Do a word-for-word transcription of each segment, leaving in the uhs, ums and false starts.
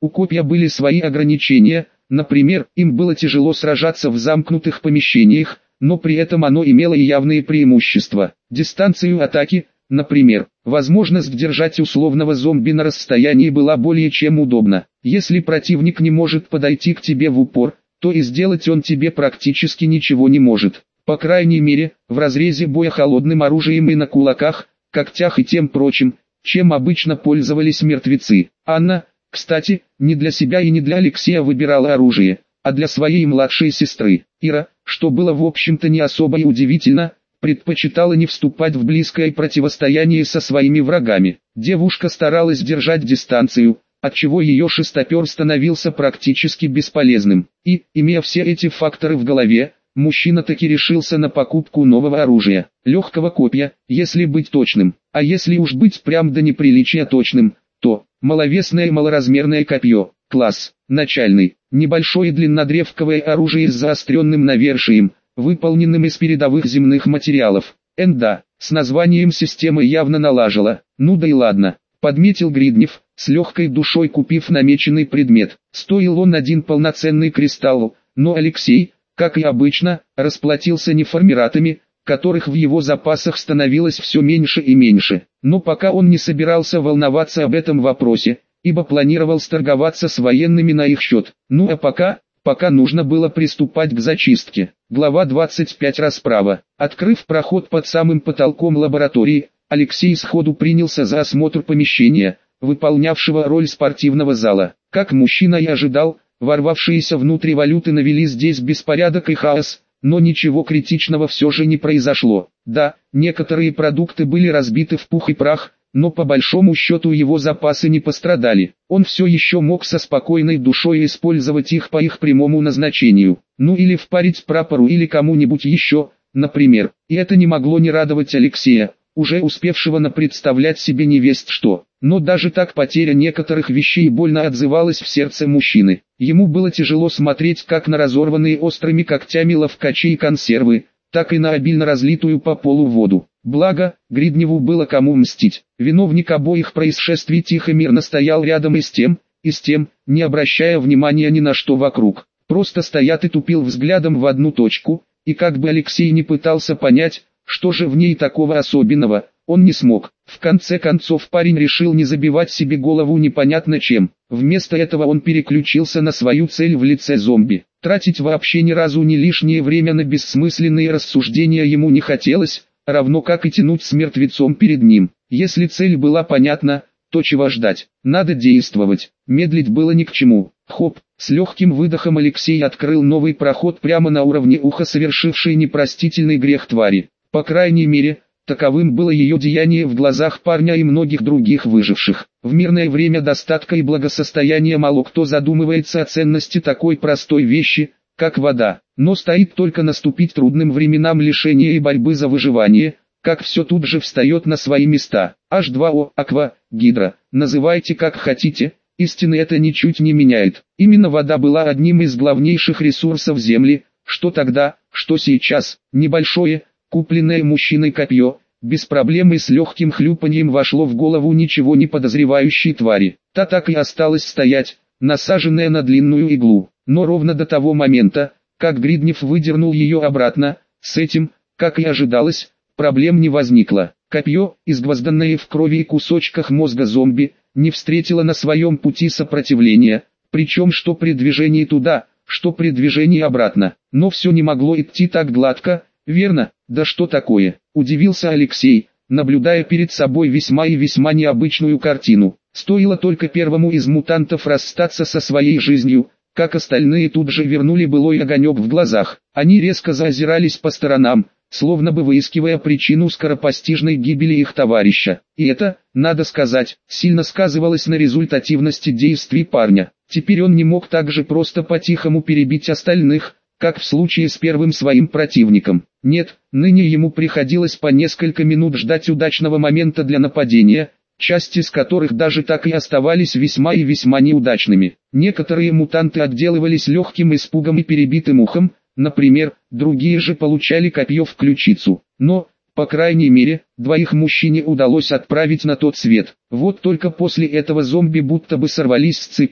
У копья были свои ограничения, например, им было тяжело сражаться в замкнутых помещениях, но при этом оно имело и явные преимущества. Дистанцию атаки, например, возможность держать условного зомби на расстоянии была более чем удобна. Если противник не может подойти к тебе в упор, то и сделать он тебе практически ничего не может. По крайней мере, в разрезе боя холодным оружием и на кулаках, когтях и тем прочим, чем обычно пользовались мертвецы. Анна, кстати, не для себя и не для Алексея выбирала оружие, а для своей младшей сестры. Ира, что было в общем-то не особо и удивительно, предпочитала не вступать в близкое противостояние со своими врагами. Девушка старалась держать дистанцию, отчего ее шестопер становился практически бесполезным. И, имея все эти факторы в голове, мужчина таки решился на покупку нового оружия, легкого копья, если быть точным. А если уж быть прям до неприличия точным, то маловесное малоразмерное копье, класс, начальный, небольшое длиннодревковое оружие с заостренным навершием, выполненным из передовых земных материалов. Энда, с названием системы явно налажала. Ну да и ладно, подметил Гриднев, с легкой душой купив намеченный предмет. Стоил он один полноценный кристалл, но Алексей, как и обычно, расплатился неформиратами, которых в его запасах становилось все меньше и меньше. Но пока он не собирался волноваться об этом вопросе, ибо планировал сторговаться с военными на их счет. Ну а пока, пока нужно было приступать к зачистке. Глава двадцать пять. Расправа. Открыв проход под самым потолком лаборатории, Алексей сходу принялся за осмотр помещения, выполнявшего роль спортивного зала. Как мужчина и ожидал, ворвавшиеся внутрь валюты навели здесь беспорядок и хаос, но ничего критичного все же не произошло. Да, некоторые продукты были разбиты в пух и прах, но по большому счету его запасы не пострадали. Он все еще мог со спокойной душой использовать их по их прямому назначению. Ну или впарить прапору или кому-нибудь еще, например. И это не могло не радовать Алексея, уже успевшего напредставлять себе невесть что. Но даже так потеря некоторых вещей больно отзывалась в сердце мужчины. Ему было тяжело смотреть как на разорванные острыми когтями ловкачи и консервы, так и на обильно разлитую по полу воду. Благо, Гридневу было кому мстить. Виновник обоих происшествий тихо мирно стоял рядом и с тем, и с тем, не обращая внимания ни на что вокруг. Просто стоят и тупил взглядом в одну точку, и как бы Алексей не пытался понять, что же в ней такого особенного, он не смог. В конце концов парень решил не забивать себе голову непонятно чем. Вместо этого он переключился на свою цель в лице зомби. Тратить вообще ни разу не лишнее время на бессмысленные рассуждения ему не хотелось, равно как и тянуть с мертвецом перед ним. Если цель была понятна, то чего ждать? Надо действовать. Медлить было ни к чему. Хоп, с легким выдохом Алексей открыл новый проход прямо на уровне уха совершившей непростительный грех твари. По крайней мере, таковым было ее деяние в глазах парня и многих других выживших. В мирное время достатка и благосостояния мало кто задумывается о ценности такой простой вещи, как вода. Но стоит только наступить трудным временам лишения и борьбы за выживание, как все тут же встает на свои места. эйч два о, аква, гидро, называйте как хотите, истины это ничуть не меняет. Именно вода была одним из главнейших ресурсов Земли, что тогда, что сейчас. Небольшое, купленное мужчиной копье, без проблем и с легким хлюпаньем вошло в голову ничего не подозревающей твари. Та так и осталась стоять, насаженная на длинную иглу. Но ровно до того момента, как Гриднев выдернул ее обратно, с этим, как и ожидалось, проблем не возникло. Копье, изгвозданное в крови и кусочках мозга зомби, не встретило на своем пути сопротивления, причем что при движении туда, что при движении обратно. Но все не могло идти так гладко, верно? Да что такое? Удивился Алексей, наблюдая перед собой весьма и весьма необычную картину. Стоило только первому из мутантов расстаться со своей жизнью, как остальные тут же вернули былой огонек в глазах. Они резко заозирались по сторонам, словно бы выискивая причину скоропостижной гибели их товарища. И это, надо сказать, сильно сказывалось на результативности действий парня. Теперь он не мог так же просто по-тихому перебить остальных, как в случае с первым своим противником. Нет, ныне ему приходилось по несколько минут ждать удачного момента для нападения, части из которых даже так и оставались весьма и весьма неудачными. Некоторые мутанты отделывались легким испугом и перебитым ухом, например, другие же получали копье в ключицу. Но, по крайней мере, двоих мужчине удалось отправить на тот свет. Вот только после этого зомби будто бы сорвались с цепей.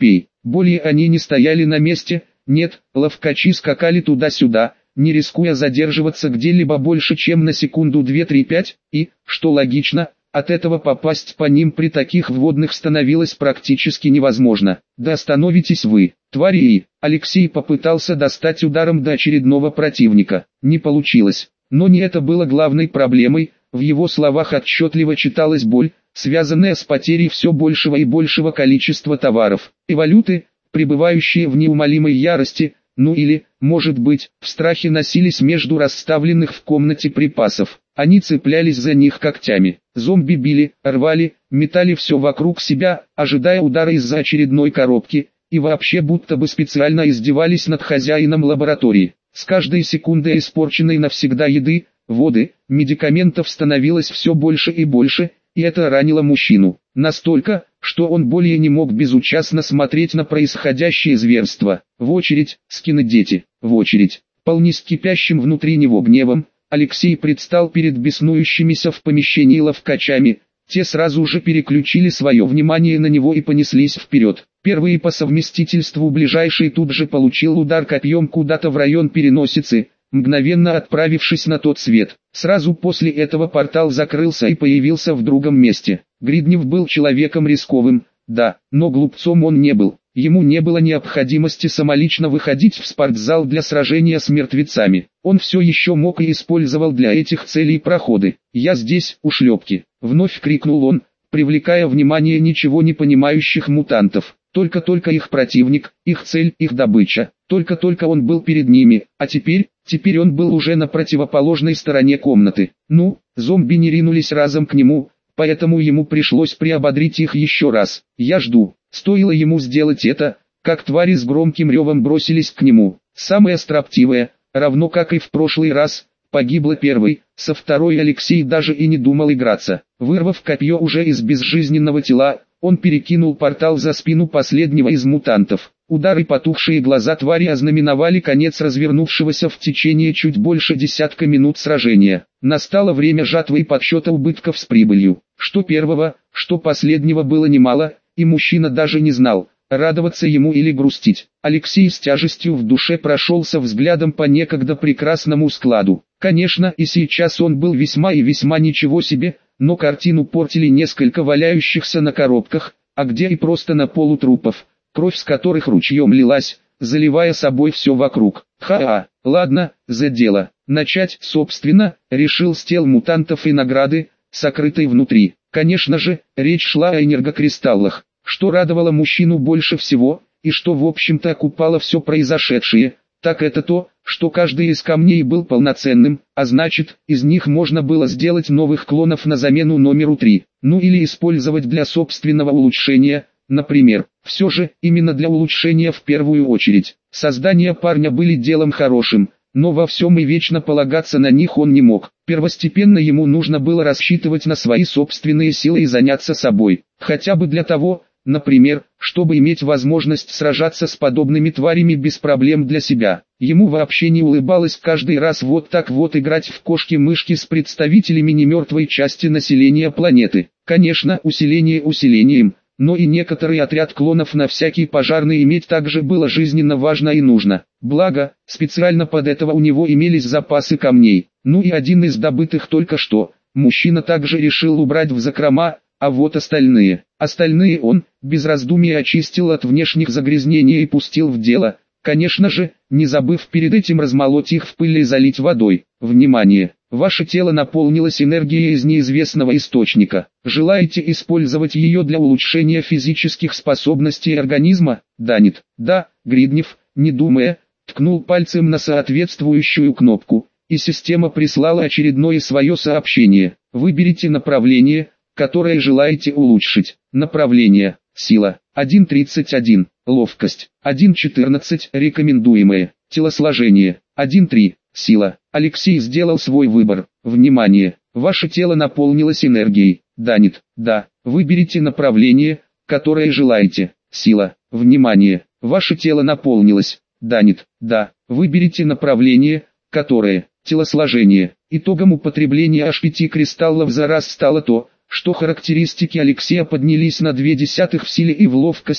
Более они не стояли на месте, нет, ловкачи скакали туда-сюда, не рискуя задерживаться где-либо больше чем на секунду две-три-пять, и, что логично, от этого попасть по ним при таких вводных становилось практически невозможно. Да остановитесь вы, твари! И Алексей попытался достать ударом до очередного противника. Не получилось. Но не это было главной проблемой, в его словах отчетливо читалась боль, связанная с потерей все большего и большего количества товаров и валюты, пребывающие в неумолимой ярости, ну или, может быть, в страхе носились между расставленных в комнате припасов. Они цеплялись за них когтями. Зомби били, рвали, метали все вокруг себя, ожидая удара из-за очередной коробки, и вообще будто бы специально издевались над хозяином лаборатории. С каждой секундой испорченной навсегда еды, воды, медикаментов становилось все больше и больше, и это ранило мужчину. Настолько, что он более не мог безучастно смотреть на происходящее зверство. В очередь, скины дети, в очередь. Полный с кипящим внутри него гневом, Алексей предстал перед беснующимися в помещении ловкачами. Те сразу же переключили свое внимание на него и понеслись вперед. Первый по совместительству ближайший тут же получил удар копьем куда-то в район переносицы, мгновенно отправившись на тот свет. Сразу после этого портал закрылся и появился в другом месте. Гриднев был человеком рисковым, да, но глупцом он не был. Ему не было необходимости самолично выходить в спортзал для сражения с мертвецами. Он все еще мог и использовал для этих целей проходы. «Я здесь, ушлепки!» — вновь крикнул он, привлекая внимание ничего не понимающих мутантов. Только-только их противник, их цель, их добыча. Только-только он был перед ними, а теперь, теперь он был уже на противоположной стороне комнаты. Ну, зомби не ринулись разом к нему, поэтому ему пришлось приободрить их еще раз. «Я жду». Стоило ему сделать это, как твари с громким ревом бросились к нему. Самая строптивая, равно как и в прошлый раз, погибла первой, со второй Алексей даже и не думал играться. Вырвав копье уже из безжизненного тела, он перекинул портал за спину последнего из мутантов. Удары потухшие глаза твари ознаменовали конец развернувшегося в течение чуть больше десятка минут сражения. Настало время жатвы и подсчета убытков с прибылью. Что первого, что последнего было немало, и мужчина даже не знал, радоваться ему или грустить. Алексей с тяжестью в душе прошелся взглядом по некогда прекрасному складу. Конечно, и сейчас он был весьма и весьма ничего себе, но картину портили несколько валяющихся на коробках, а где и просто на полу трупов, кровь с которых ручьем лилась, заливая собой все вокруг. Ха-ха, ладно, за дело. Начать, собственно, решил с тел мутантов и награды, сокрытой внутри. Конечно же, речь шла о энергокристаллах, что радовало мужчину больше всего, и что в общем-то окупало все произошедшее, так это то, что каждый из камней был полноценным, а значит, из них можно было сделать новых клонов на замену номеру три, ну или использовать для собственного улучшения, например. Все же, именно для улучшения в первую очередь. Создания парня были делом хорошим, но во всем и вечно полагаться на них он не мог. Первостепенно ему нужно было рассчитывать на свои собственные силы и заняться собой, хотя бы для того, например, чтобы иметь возможность сражаться с подобными тварями без проблем для себя. Ему вообще не улыбалось каждый раз вот так вот играть в кошки-мышки с представителями немертвой части населения планеты. Конечно, усиление усилением, но и некоторый отряд клонов на всякий пожарный иметь также было жизненно важно и нужно. Благо, специально под этого у него имелись запасы камней. Ну и один из добытых только что, мужчина также решил убрать в закрома, а вот остальные. Остальные он, без раздумий очистил от внешних загрязнений и пустил в дело. Конечно же, не забыв перед этим размолоть их в пыль и залить водой. Внимание! Ваше тело наполнилось энергией из неизвестного источника. Желаете использовать ее для улучшения физических способностей организма? Да нет. Да, Гриднев, не думая, ткнул пальцем на соответствующую кнопку, и система прислала очередное свое сообщение. Выберите направление, которое желаете улучшить. Направление: сила один тридцать один, ловкость один четырнадцать, рекомендуемое, телосложение один три, сила. Алексей сделал свой выбор. Внимание! Ваше тело наполнилось энергией. Да нет. Да. Выберите направление, которое желаете. Сила. Внимание! Ваше тело наполнилось. Да нет. Да. Выберите направление, которое. Телосложение. Итогом употребления аж пяти кристаллов за раз стало то, что характеристики Алексея поднялись на две десятых в силе и в ловкости,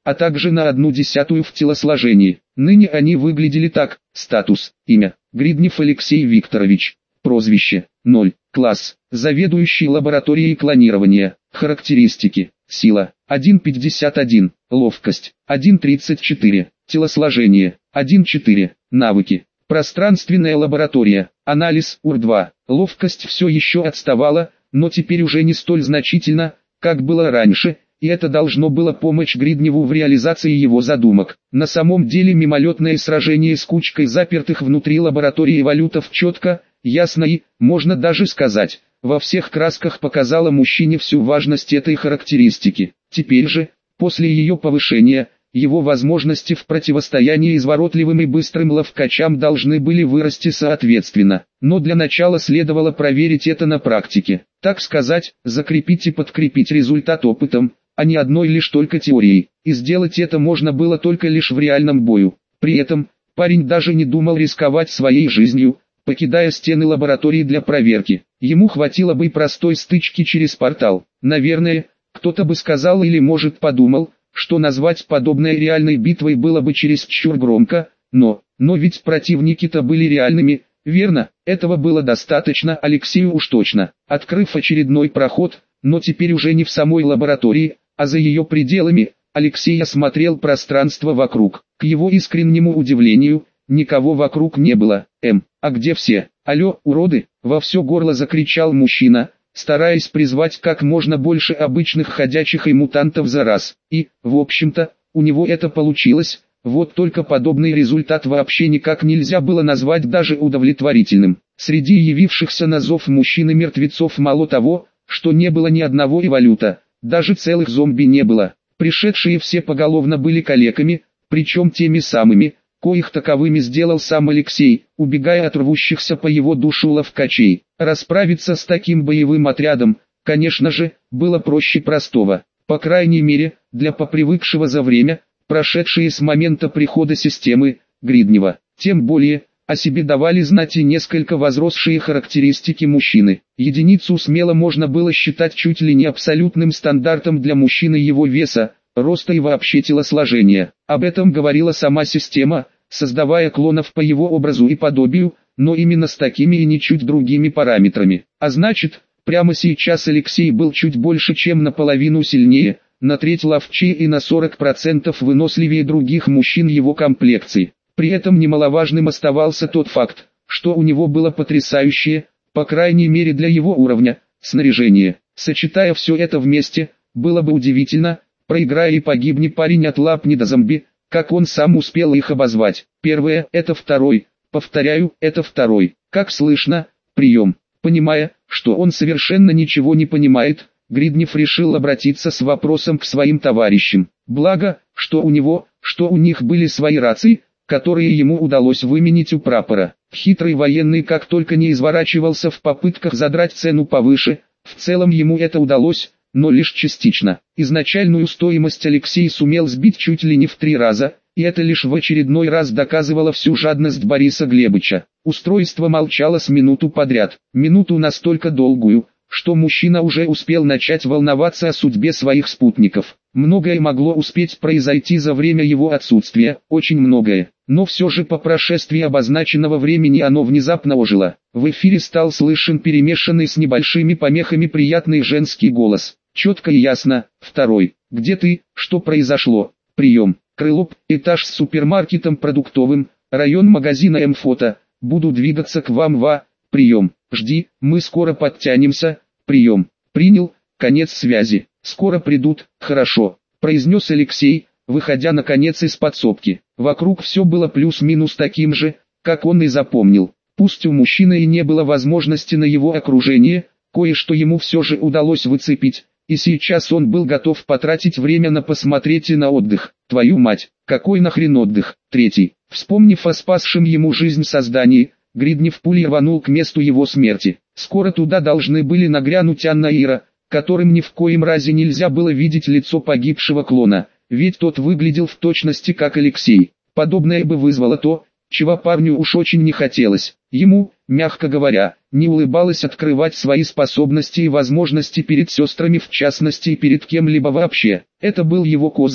а также на одну десятую в телосложении. Ныне они выглядели так: статус, имя, Гриднев Алексей Викторович, прозвище, ноль, класс, заведующий лабораторией клонирования, характеристики, сила, один пятьдесят один, ловкость, один тридцать четыре, телосложение, один четыре, навыки, пространственная лаборатория, анализ, ур два, ловкость все еще отставала, но теперь уже не столь значительно, как было раньше, и это должно было помочь Гридневу в реализации его задумок. На самом деле мимолетное сражение с кучкой запертых внутри лаборатории валютов четко, ясно и, можно даже сказать, во всех красках показало мужчине всю важность этой характеристики. Теперь же, после ее повышения, его возможности в противостоянии изворотливым и быстрым ловкачам должны были вырасти соответственно. Но для начала следовало проверить это на практике. Так сказать, закрепить и подкрепить результат опытом, а не одной лишь только теорией. И сделать это можно было только лишь в реальном бою. При этом, парень даже не думал рисковать своей жизнью, покидая стены лаборатории для проверки. Ему хватило бы и простой стычки через портал. Наверное, кто-то бы сказал или может подумал, что назвать подобное реальной битвой было бы чересчур громко, но, но ведь противники-то были реальными, верно? Этого было достаточно Алексею уж точно. Открыв очередной проход, но теперь уже не в самой лаборатории, а за ее пределами, Алексей осмотрел пространство вокруг. К его искреннему удивлению, никого вокруг не было. Эм, а где все? Алло, уроды, во все горло закричал мужчина, стараясь призвать как можно больше обычных ходячих и мутантов за раз. И, в общем-то, у него это получилось, вот только подобный результат вообще никак нельзя было назвать даже удовлетворительным. Среди явившихся на зов мужчин и мертвецов мало того, что не было ни одного эволюта, даже целых зомби не было. Пришедшие все поголовно были калеками, причем теми самыми, коих таковыми сделал сам Алексей, убегая от рвущихся по его душу ловкачей. Расправиться с таким боевым отрядом, конечно же, было проще простого. По крайней мере, для попривыкшего за время, прошедшие с момента прихода системы, Гриднева. Тем более, о себе давали знать и несколько возросшие характеристики мужчины. Единицу смело можно было считать чуть ли не абсолютным стандартом для мужчины его веса, роста и вообще телосложения. Об этом говорила сама система, создавая клонов по его образу и подобию, но именно с такими и ничуть другими параметрами. А значит, прямо сейчас Алексей был чуть больше чем наполовину сильнее, на треть ловчее и на сорок процентов выносливее других мужчин его комплекции. При этом немаловажным оставался тот факт, что у него было потрясающее, по крайней мере для его уровня, снаряжение. Сочетая все это вместе, было бы удивительно, проиграя и погибни парень от лап недозомби, как он сам успел их обозвать. Первое – это второй, повторяю, это второй. Как слышно, прием. Понимая, что он совершенно ничего не понимает, Гриднев решил обратиться с вопросом к своим товарищам. Благо, что у него, что у них были свои рации, которые ему удалось выменить у прапора. Хитрый военный как только не изворачивался в попытках задрать цену повыше, в целом ему это удалось, но лишь частично. Изначальную стоимость Алексей сумел сбить чуть ли не в три раза, и это лишь в очередной раз доказывало всю жадность Бориса Глебыча. Устройство молчало с минуту подряд, минуту настолько долгую, что мужчина уже успел начать волноваться о судьбе своих спутников. Многое могло успеть произойти за время его отсутствия, очень многое, но все же по прошествии обозначенного времени оно внезапно ожило. В эфире стал слышен перемешанный с небольшими помехами приятный женский голос. Четко и ясно. Второй. Где ты? Что произошло? Прием. Крылоп, этаж с супермаркетом продуктовым, район магазина М-фото. Буду двигаться к вам во. Прием. Жди, мы скоро подтянемся. Прием. Принял. Конец связи. Скоро придут. Хорошо, произнес Алексей, выходя наконец из подсобки. Вокруг все было плюс-минус таким же, как он и запомнил. Пусть у мужчины и не было возможности на его окружение, кое-что ему все же удалось выцепить, и сейчас он был готов потратить время на посмотреть и на отдых. Твою мать, какой нахрен отдых? Третий. Вспомнив о спасшем ему жизнь создании, Гриднев пулей рванул к месту его смерти. Скоро туда должны были нагрянуть Анна и Ира, которым ни в коем разе нельзя было видеть лицо погибшего клона, ведь тот выглядел в точности как Алексей. Подобное бы вызвало то, чего парню уж очень не хотелось. Ему, мягко говоря, не улыбалось открывать свои способности и возможности перед сестрами в частности и перед кем-либо вообще. Это был его козырь,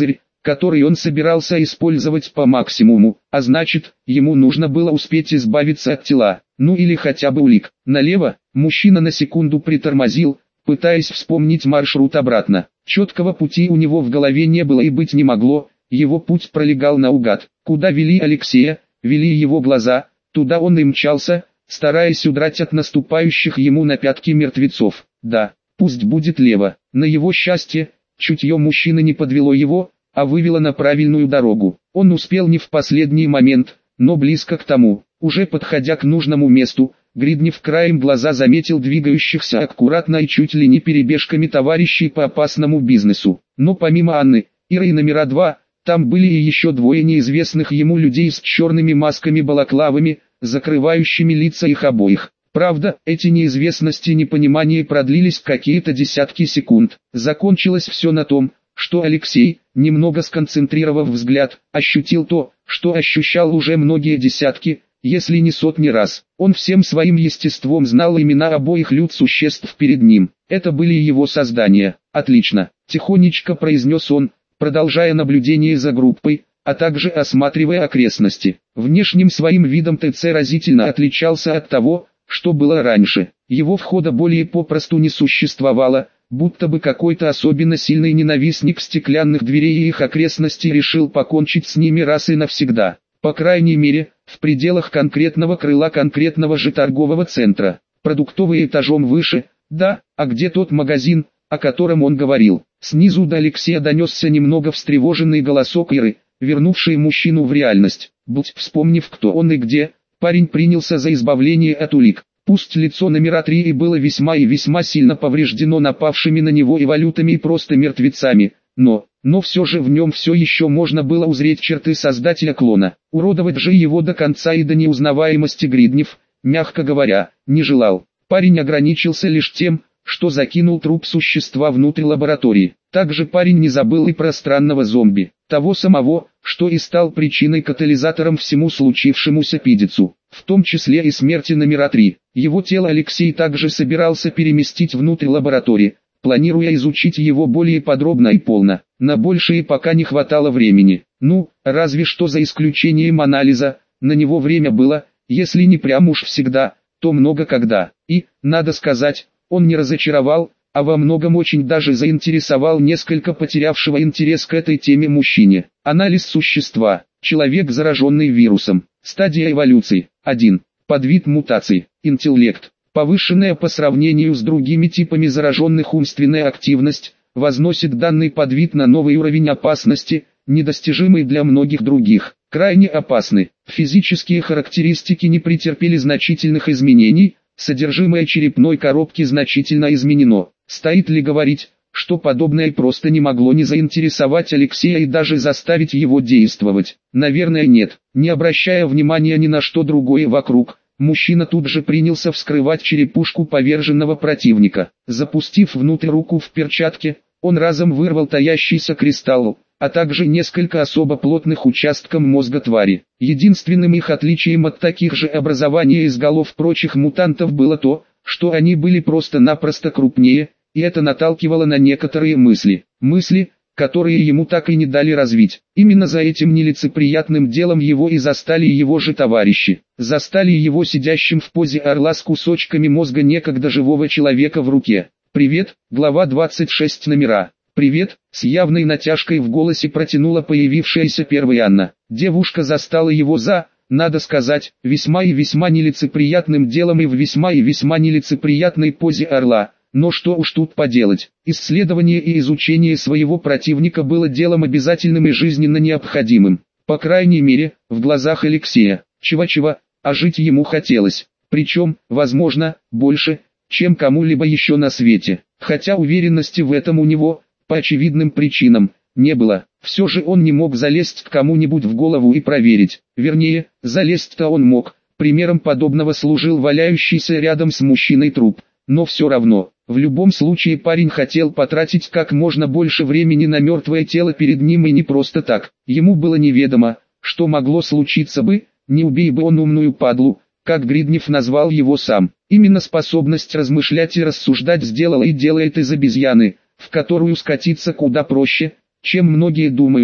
который он собирался использовать по максимуму, а значит, ему нужно было успеть избавиться от тела, ну или хотя бы улик. Налево, мужчина на секунду притормозил, пытаясь вспомнить маршрут обратно. Четкого пути у него в голове не было и быть не могло, его путь пролегал наугад. Куда вели Алексея, вели его глаза, туда он и мчался, стараясь удрать от наступающих ему на пятки мертвецов. Да, пусть будет лево. На его счастье, чутье мужчины не подвело его, а вывело на правильную дорогу. Он успел не в последний момент, но близко к тому. Уже подходя к нужному месту, Гриднев краем глаза заметил двигающихся аккуратно и чуть ли не перебежками товарищей по опасному бизнесу. Но помимо Анны, Иры и номера два, там были и еще двое неизвестных ему людей с черными масками-балаклавами, закрывающими лица их обоих. Правда, эти неизвестности и непонимания продлились какие-то десятки секунд. Закончилось все на том, что Алексей, немного сконцентрировав взгляд, ощутил то, что ощущал уже многие десятки, если не сотни раз. Он всем своим естеством знал имена обоих люд-существ перед ним. Это были его создания. «Отлично», — тихонечко произнес он, продолжая наблюдение за группой, а также осматривая окрестности. Внешним своим видом ТЦ разительно отличался от того, что было раньше. Его входа более попросту не существовало, будто бы какой-то особенно сильный ненавистник стеклянных дверей и их окрестностей решил покончить с ними раз и навсегда. По крайней мере, в пределах конкретного крыла конкретного же торгового центра. Продуктовый этажом выше, да, а где тот магазин, о котором он говорил? Снизу до Алексея донесся немного встревоженный голосок Иры, вернувший мужчину в реальность. Будь вспомнив, кто он и где, парень принялся за избавление от улик. Пусть лицо номера три и было весьма и весьма сильно повреждено напавшими на него эволютами и просто мертвецами, но, но все же в нем все еще можно было узреть черты создателя клона. Уродовать же его до конца и до неузнаваемости Гриднев, мягко говоря, не желал. Парень ограничился лишь тем, что закинул труп существа внутрь лаборатории. Также парень не забыл и про странного зомби, того самого, что и стал причиной-катализатором всему случившемуся Пидицу, в том числе и смерти номера три. Его тело Алексей также собирался переместить внутрь лаборатории, планируя изучить его более подробно и полно. На большее пока не хватало времени. Ну, разве что за исключением анализа, на него время было, если не прям уж всегда, то много когда. И, надо сказать, он не разочаровал, а во многом очень даже заинтересовал несколько потерявшего интерес к этой теме мужчине. Анализ существа. Человек, зараженный вирусом. Стадия эволюции. один. Подвид мутаций. Интеллект. Повышенная по сравнению с другими типами зараженных умственная активность, возносит данный подвид на новый уровень опасности, недостижимый для многих других. Крайне опасны. Физические характеристики не претерпели значительных изменений, содержимое черепной коробки значительно изменено. Стоит ли говорить, что подобное просто не могло не заинтересовать Алексея и даже заставить его действовать? Наверное, нет. Не обращая внимания ни на что другое вокруг, мужчина тут же принялся вскрывать черепушку поверженного противника. Запустив внутрь руку в перчатке, он разом вырвал таящийся кристалл, а также несколько особо плотных участков мозга твари. Единственным их отличием от таких же образований из голов прочих мутантов было то, что они были просто-напросто крупнее, и это наталкивало на некоторые мысли. Мысли, которые ему так и не дали развить. Именно за этим нелицеприятным делом его и застали его же товарищи. Застали его сидящим в позе орла с кусочками мозга некогда живого человека в руке. «Привет», глава двадцать шесть номера. «Привет», с явной натяжкой в голосе протянула появившаяся первая Анна. Девушка застала его за, надо сказать, весьма и весьма нелицеприятным делом и в весьма и весьма нелицеприятной позе орла. Но что уж тут поделать, исследование и изучение своего противника было делом обязательным и жизненно необходимым. По крайней мере, в глазах Алексея. Чего-чего, а жить ему хотелось. Причем, возможно, больше, чем кому-либо еще на свете. Хотя уверенности в этом у него, по очевидным причинам, не было. Все же он не мог залезть к кому-нибудь в голову и проверить. Вернее, залезть-то он мог. Примером подобного служил валяющийся рядом с мужчиной труп. Но все равно, в любом случае парень хотел потратить как можно больше времени на мертвое тело перед ним и не просто так. Ему было неведомо, что могло случиться бы, не убей бы он умную падлу, как Гриднев назвал его сам. Именно способность размышлять и рассуждать сделала и делает из обезьяны, в которую скатиться куда проще, чем многие думают,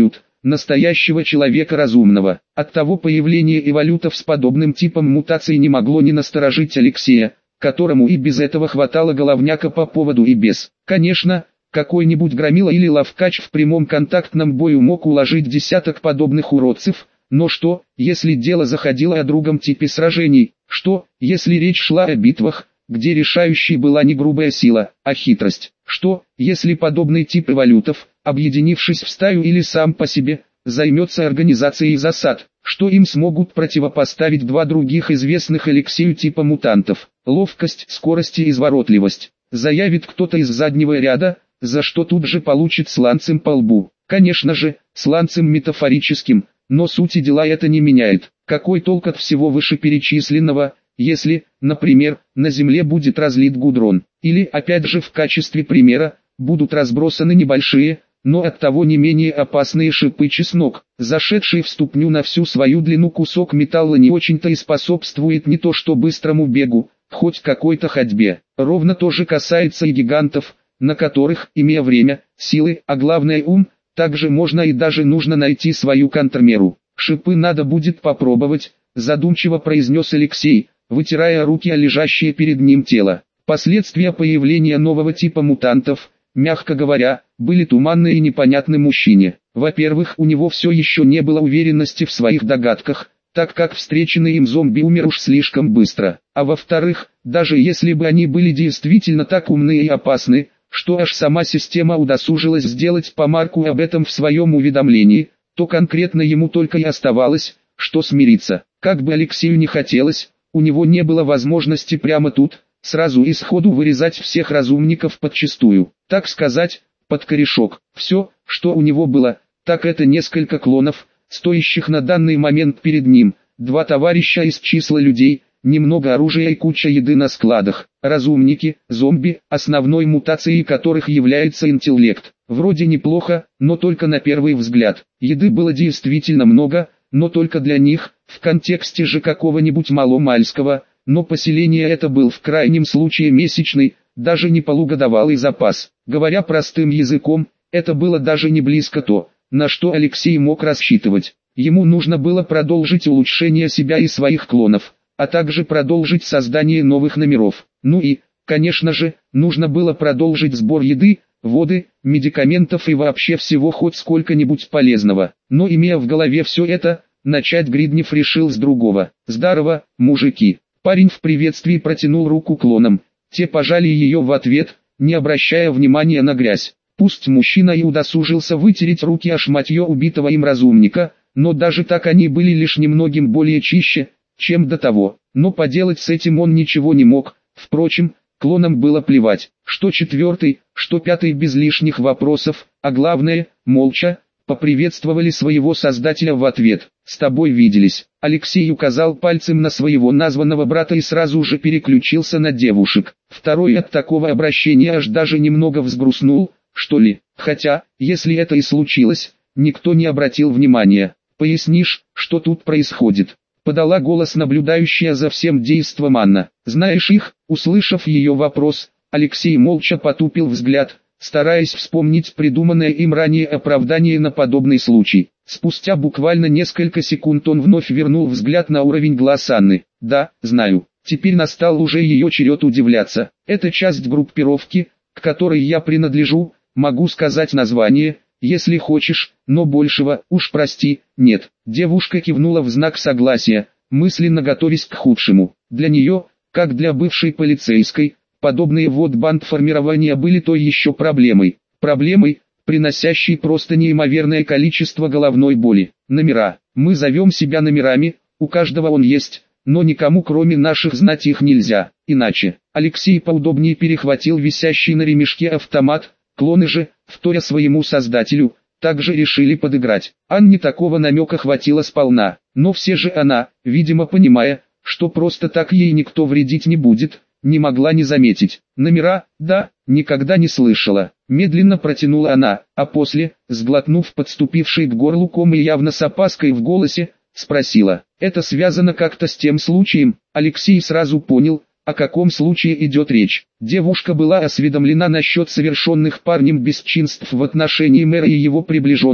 настоящего человека разумного. Оттого появление эволютов с подобным типом мутаций не могло не насторожить Алексея, которому и без этого хватало головняка по поводу и без. Конечно, какой-нибудь громила или ловкач в прямом контактном бою мог уложить десяток подобных уродцев, но что, если дело заходило о другом типе сражений, что, если речь шла о битвах, где решающей была не грубая сила, а хитрость, что, если подобный тип эволютов, объединившись в стаю или сам по себе, займется организацией засад, что им смогут противопоставить два других известных Алексею типа мутантов, ловкость, скорость и изворотливость, заявит кто-то из заднего ряда, за что тут же получит сланцем по лбу. Конечно же, сланцем метафорическим, но сути дела это не меняет. Какой толк от всего вышеперечисленного, если, например, на земле будет разлит гудрон, или, опять же в качестве примера, будут разбросаны небольшие, но оттого не менее опасные шипы чеснок, зашедший в ступню на всю свою длину кусок металла не очень-то и способствует не то что быстрому бегу, хоть какой-то ходьбе. Ровно то же касается и гигантов, на которых, имея время, силы, а главное ум, также можно и даже нужно найти свою контрмеру. Шипы надо будет попробовать, задумчиво произнес Алексей, вытирая руки о лежащее перед ним тело. Последствия появления нового типа мутантов, мягко говоря, были туманны и непонятны мужчине. Во-первых, у него все еще не было уверенности в своих догадках, так как встреченный им зомби умер уж слишком быстро. А во-вторых, даже если бы они были действительно так умны и опасны, что аж сама система удосужилась сделать помарку об этом в своем уведомлении, то конкретно ему только и оставалось, что смириться. Как бы Алексею не хотелось, у него не было возможности прямо тут, сразу и сходу вырезать всех разумников подчистую, так сказать, под корешок. Все, что у него было, так это несколько клонов, стоящих на данный момент перед ним, два товарища из числа людей, немного оружия и куча еды на складах. Разумники, зомби, основной мутацией которых является интеллект. Вроде неплохо, но только на первый взгляд. Еды было действительно много, но только для них, в контексте же какого-нибудь маломальского, но поселение это был в крайнем случае месячный, даже не полугодовалый запас. Говоря простым языком, это было даже не близко то, на что Алексей мог рассчитывать. Ему нужно было продолжить улучшение себя и своих клонов, а также продолжить создание новых номеров. Ну и, конечно же, нужно было продолжить сбор еды, воды, медикаментов и вообще всего хоть сколько-нибудь полезного. Но имея в голове все это, начать Гриднев решил с другого. «Здорово, мужики!» Парень в приветствии протянул руку клонам. Те пожали ее в ответ, не обращая внимания на грязь. Пусть мужчина и удосужился вытереть руки о шматье убитого им разумника, но даже так они были лишь немногим более чище, чем до того. Но поделать с этим он ничего не мог. Впрочем, клонам было плевать, что четвертый, что пятый без лишних вопросов, а главное, молча, поприветствовали своего создателя в ответ. «С тобой виделись». Алексей указал пальцем на своего названного брата и сразу же переключился на девушек. Второй от такого обращения аж даже немного взгрустнул, что ли. Хотя, если это и случилось, никто не обратил внимания. «Пояснишь, что тут происходит?» Подала голос наблюдающая за всем действом Анна. «Знаешь их?» Услышав ее вопрос, Алексей молча потупил взгляд, стараясь вспомнить придуманное им ранее оправдание на подобный случай. Спустя буквально несколько секунд он вновь вернул взгляд на уровень глаз Анны. «Да, знаю». Теперь настал уже ее черед удивляться. «Это часть группировки, к которой я принадлежу, могу сказать название, если хочешь, но большего, уж прости, нет». Девушка кивнула в знак согласия, мысленно готовясь к худшему. Для нее, как для бывшей полицейской, подобные вот бандформирования были той еще проблемой. Проблемой, приносящей просто неимоверное количество головной боли. Номера. Мы зовем себя номерами, у каждого он есть, но никому кроме наших знать их нельзя. Иначе. Алексей поудобнее перехватил висящий на ремешке автомат, клоны же, вторя своему создателю, также решили подыграть. Анне такого намека хватило сполна, но все же она, видимо понимая, что просто так ей никто вредить не будет, не могла не заметить. Номера, да, никогда не слышала. Медленно протянула она, а после, сглотнув подступивший к горлу ком и явно с опаской в голосе, спросила. Это связано как-то с тем случаем? Алексей сразу понял, о каком случае идет речь. Девушка была осведомлена насчет совершенных парнем бесчинств в отношении мэра и его приближенных,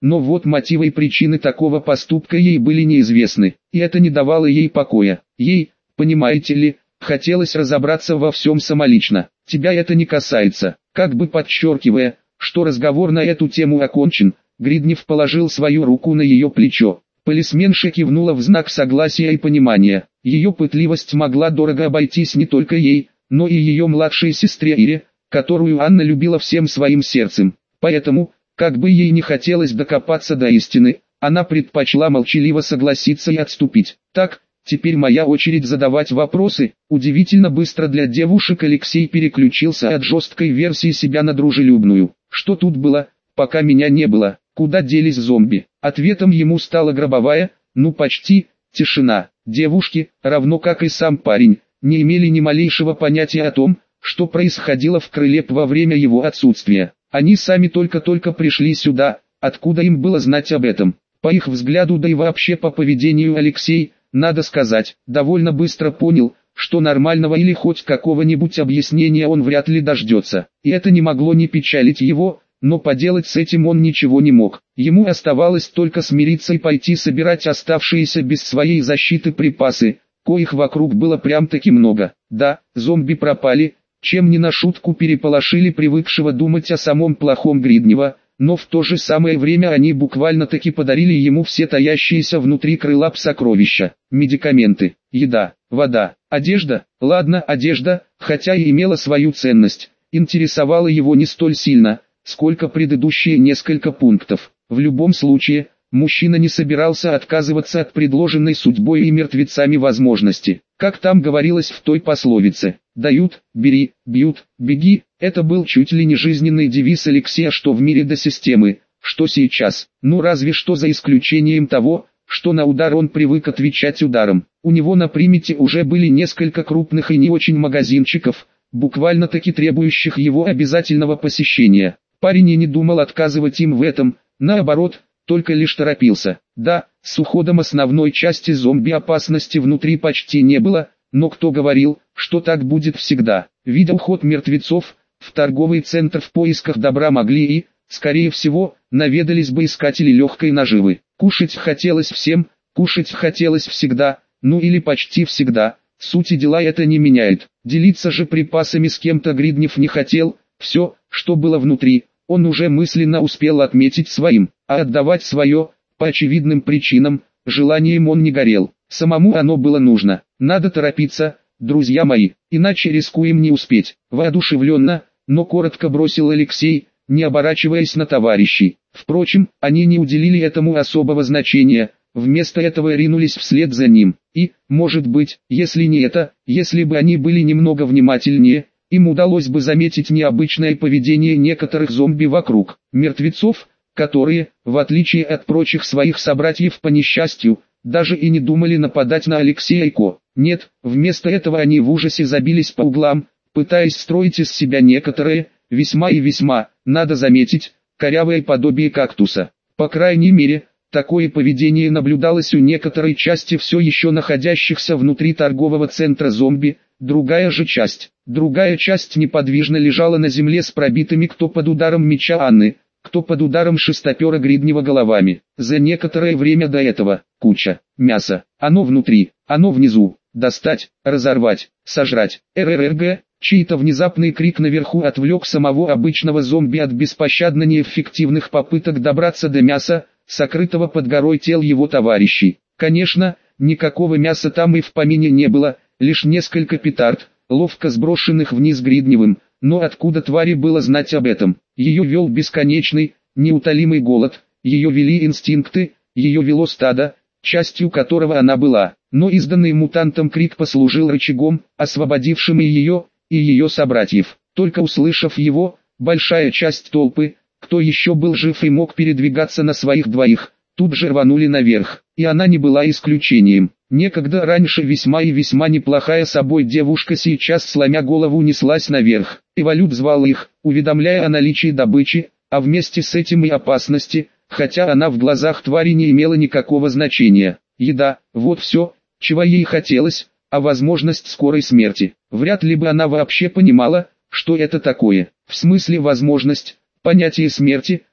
но вот мотивы и причины такого поступка ей были неизвестны, и это не давало ей покоя. Ей, понимаете ли, хотелось разобраться во всем самолично. Тебя это не касается. Как бы подчеркивая, что разговор на эту тему окончен, Гриднев положил свою руку на ее плечо. Полисменша кивнула в знак согласия и понимания. Ее пытливость могла дорого обойтись не только ей, но и ее младшей сестре Ире, которую Анна любила всем своим сердцем. Поэтому, как бы ей не хотелось докопаться до истины, она предпочла молчаливо согласиться и отступить. Так, теперь моя очередь задавать вопросы. Удивительно быстро для девушек Алексей переключился от жесткой версии себя на дружелюбную. Что тут было, пока меня не было? Куда делись зомби? Ответом ему стала гробовая, ну почти, тишина. Девушки, равно как и сам парень, не имели ни малейшего понятия о том, что происходило в крыле во время его отсутствия. Они сами только-только пришли сюда, откуда им было знать об этом? По их взгляду, да и вообще по поведению Алексей, надо сказать, довольно быстро понял, что нормального или хоть какого-нибудь объяснения он вряд ли дождется. И это не могло не печалить его, но поделать с этим он ничего не мог. Ему оставалось только смириться и пойти собирать оставшиеся без своей защиты припасы, коих вокруг было прям-таки много. Да, зомби пропали, чем не на шутку переполошили привыкшего думать о самом плохом Гриднева, но в то же самое время они буквально-таки подарили ему все таящиеся внутри крыла сокровища, медикаменты, еда, вода, одежда. Ладно, одежда, хотя и имела свою ценность, интересовала его не столь сильно, сколько предыдущие несколько пунктов. В любом случае, мужчина не собирался отказываться от предложенной судьбой и мертвецами возможности. Как там говорилось в той пословице, «Дают, бери, бьют, беги», это был чуть ли не жизненный девиз Алексея что в мире до системы, что сейчас, ну разве что за исключением того, что на удар он привык отвечать ударом. У него на примете уже были несколько крупных и не очень магазинчиков, буквально-таки требующих его обязательного посещения. Парень и не думал отказывать им в этом, наоборот, только лишь торопился. Да, с уходом основной части зомби опасности внутри почти не было, но кто говорил, что так будет всегда. Видя уход мертвецов, в торговый центр в поисках добра могли и, скорее всего, наведались бы искатели легкой наживы. Кушать хотелось всем, кушать хотелось всегда, ну или почти всегда, сути дела это не меняет. Делиться же припасами с кем-то Гриднев не хотел, все, что было внутри, он уже мысленно успел отметить своим, а отдавать свое, по очевидным причинам, желанием он не горел. Самому оно было нужно. Надо торопиться, друзья мои, иначе рискуем не успеть. Воодушевленно, но коротко бросил Алексей, не оборачиваясь на товарищей. Впрочем, они не уделили этому особого значения, вместо этого ринулись вслед за ним. И, может быть, если не это, если бы они были немного внимательнее, им удалось бы заметить необычное поведение некоторых зомби вокруг. Мертвецов, которые, в отличие от прочих своих собратьев по несчастью, даже и не думали нападать на Алексея и Ко. Нет, вместо этого они в ужасе забились по углам, пытаясь строить из себя некоторые, весьма и весьма, надо заметить, корявое подобие кактуса. По крайней мере, такое поведение наблюдалось у некоторой части все еще находящихся внутри торгового центра зомби. Другая же часть, другая часть неподвижно лежала на земле с пробитыми кто под ударом меча Анны, кто под ударом шестопера Гриднева головами. За некоторое время до этого, куча, мяса, оно внутри, оно внизу, достать, разорвать, сожрать. РРРГ, чей-то внезапный крик наверху отвлек самого обычного зомби от беспощадно неэффективных попыток добраться до мяса, сокрытого под горой тел его товарищей. Конечно, никакого мяса там и в помине не было, лишь несколько петард, ловко сброшенных вниз Гридневым, но откуда твари было знать об этом? Ее вел бесконечный, неутолимый голод, ее вели инстинкты, ее вело стадо, частью которого она была, но изданный мутантом крик послужил рычагом, освободившим и ее, и ее собратьев. Только услышав его, большая часть толпы, кто еще был жив и мог передвигаться на своих двоих, тут же рванули наверх, и она не была исключением. Некогда раньше весьма и весьма неплохая собой девушка сейчас сломя голову неслась наверх. Эволют звал их, уведомляя о наличии добычи, а вместе с этим и опасности, хотя она в глазах твари не имела никакого значения. Еда, вот все, чего ей хотелось, а возможность скорой смерти. Вряд ли бы она вообще понимала, что это такое. В смысле возможность, понятие смерти,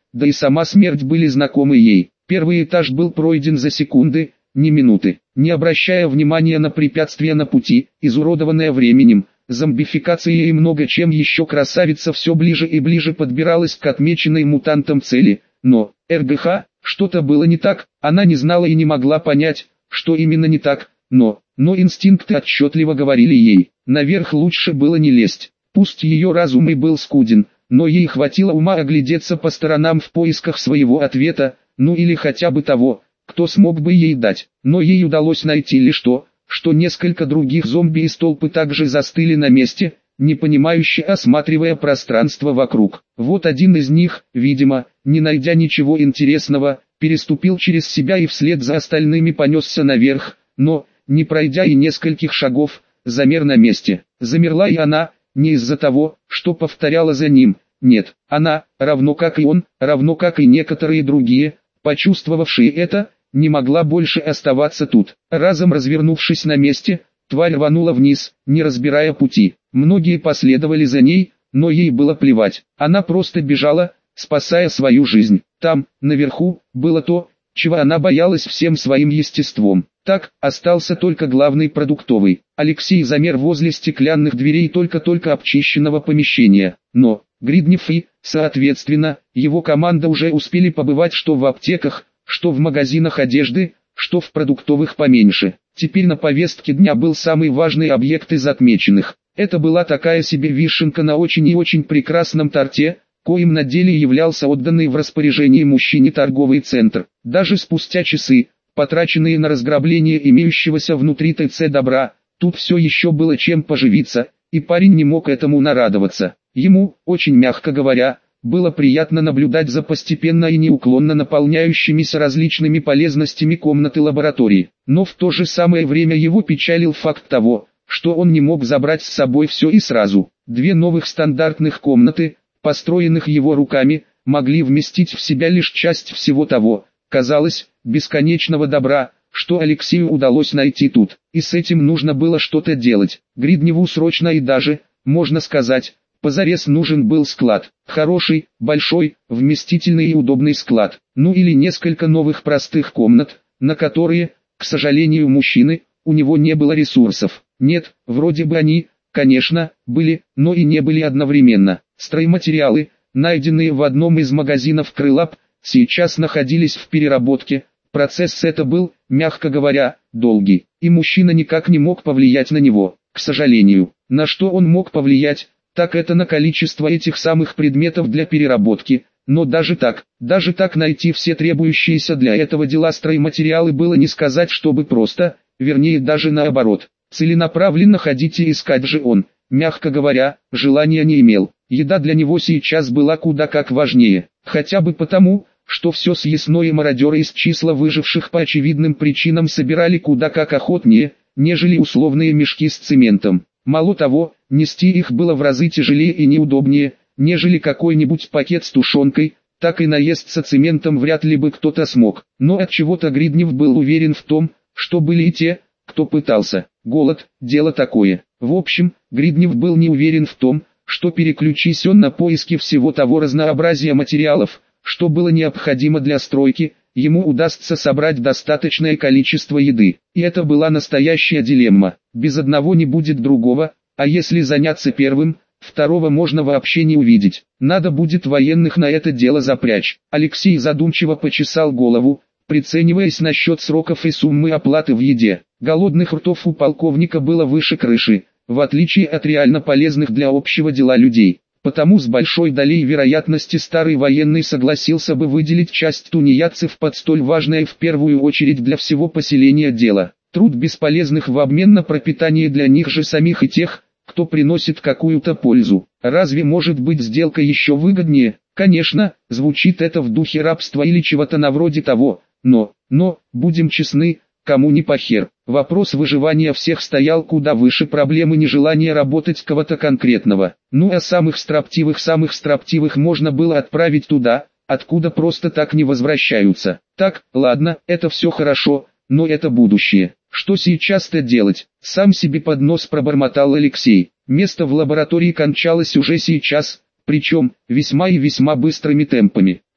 да и сама смерть были знакомы ей. Первый этаж был пройден за секунды, не минуты. Не обращая внимания на препятствия на пути, изуродованная временем, зомбификацией и много чем еще, красавица все ближе и ближе подбиралась к отмеченной мутантом цели, но, эр гэ ха, что-то было не так, она не знала и не могла понять, что именно не так, но, но инстинкты отчетливо говорили ей, наверх лучше было не лезть. Пусть ее разум и был скуден, но ей хватило ума оглядеться по сторонам в поисках своего ответа, ну или хотя бы того, кто смог бы ей дать. Но ей удалось найти лишь то, что несколько других зомби из толпы также застыли на месте, непонимающе осматривая пространство вокруг. Вот один из них, видимо, не найдя ничего интересного, переступил через себя и вслед за остальными понесся наверх, но, не пройдя и нескольких шагов, замер на месте. Замерла и она, не из-за того, что повторяла за ним, нет, она, равно как и он, равно как и некоторые другие, почувствовавшие это, не могла больше оставаться тут. Разом развернувшись на месте, тварь рванула вниз, не разбирая пути. Многие последовали за ней, но ей было плевать. Она просто бежала, спасая свою жизнь. Там, наверху, было то, чего она боялась всем своим естеством. Так, остался только главный продуктовый. Алексей замер возле стеклянных дверей только-только обчищенного помещения. Но, Гриднев и, соответственно, его команда уже успели побывать что в аптеках, что в магазинах одежды, что в продуктовых поменьше. Теперь на повестке дня был самый важный объект из отмеченных. Это была такая себе вишенка на очень и очень прекрасном торте, коим на деле являлся отданный в распоряжение мужчине торговый центр. Даже спустя часы, потраченные на разграбление имеющегося внутри тэ цэ добра, тут все еще было чем поживиться, и парень не мог этому нарадоваться. Ему, очень мягко говоря, было приятно наблюдать за постепенно и неуклонно наполняющимися различными полезностями комнаты лаборатории. Но в то же самое время его печалил факт того, что он не мог забрать с собой все и сразу. Две новых стандартных комнаты, построенных его руками, могли вместить в себя лишь часть всего того, казалось, бесконечного добра, что Алексею удалось найти тут. И с этим нужно было что-то делать. Гридневу срочно и даже, можно сказать, позарез нужен был склад. Хороший, большой, вместительный и удобный склад. Ну или несколько новых простых комнат, на которые, к сожалению мужчины, у него не было ресурсов. Нет, вроде бы они, конечно, были, но и не были одновременно. Стройматериалы, найденные в одном из магазинов Крылап, сейчас находились в переработке. Процесс это был, мягко говоря, долгий. И мужчина никак не мог повлиять на него, к сожалению. На что он мог повлиять? Так это на количество этих самых предметов для переработки, но даже так, даже так найти все требующиеся для этого дела стройматериалы было не сказать чтобы просто, вернее даже наоборот. Целенаправленно ходить и искать же он, мягко говоря, желания не имел. Еда для него сейчас была куда как важнее, хотя бы потому, что все съестное мародеры из числа выживших по очевидным причинам собирали куда как охотнее, нежели условные мешки с цементом. Мало того, нести их было в разы тяжелее и неудобнее, нежели какой-нибудь пакет с тушенкой, так и наесться цементом вряд ли бы кто-то смог. Но от чего-то Гриднев был уверен в том, что были и те, кто пытался. Голод – дело такое. В общем, Гриднев был не уверен в том, что переключись он на поиски всего того разнообразия материалов, что было необходимо для стройки, ему удастся собрать достаточное количество еды. И это была настоящая дилемма. Без одного не будет другого, а если заняться первым, второго можно вообще не увидеть. Надо будет военных на это дело запрячь. Алексей задумчиво почесал голову, прицениваясь насчет сроков и суммы оплаты в еде. Голодных ртов у полковника было выше крыши, в отличие от реально полезных для общего дела людей. Потому с большой долей вероятности старый военный согласился бы выделить часть тунеядцев под столь важное в первую очередь для всего поселения дело. Труд бесполезных в обмен на пропитание для них же самих и тех, кто приносит какую-то пользу. Разве может быть сделка еще выгоднее? Конечно, звучит это в духе рабства или чего-то на вроде того, но, но, будем честны, кому не похер. Вопрос выживания всех стоял куда выше проблемы нежелания работать кого-то конкретного. Ну а самых строптивых самых строптивых можно было отправить туда, откуда просто так не возвращаются. Так, ладно, это все хорошо, но это будущее. Что сейчас-то делать? Сам себе под нос пробормотал Алексей. Место в лаборатории кончалось уже сейчас, причем, весьма и весьма быстрыми темпами.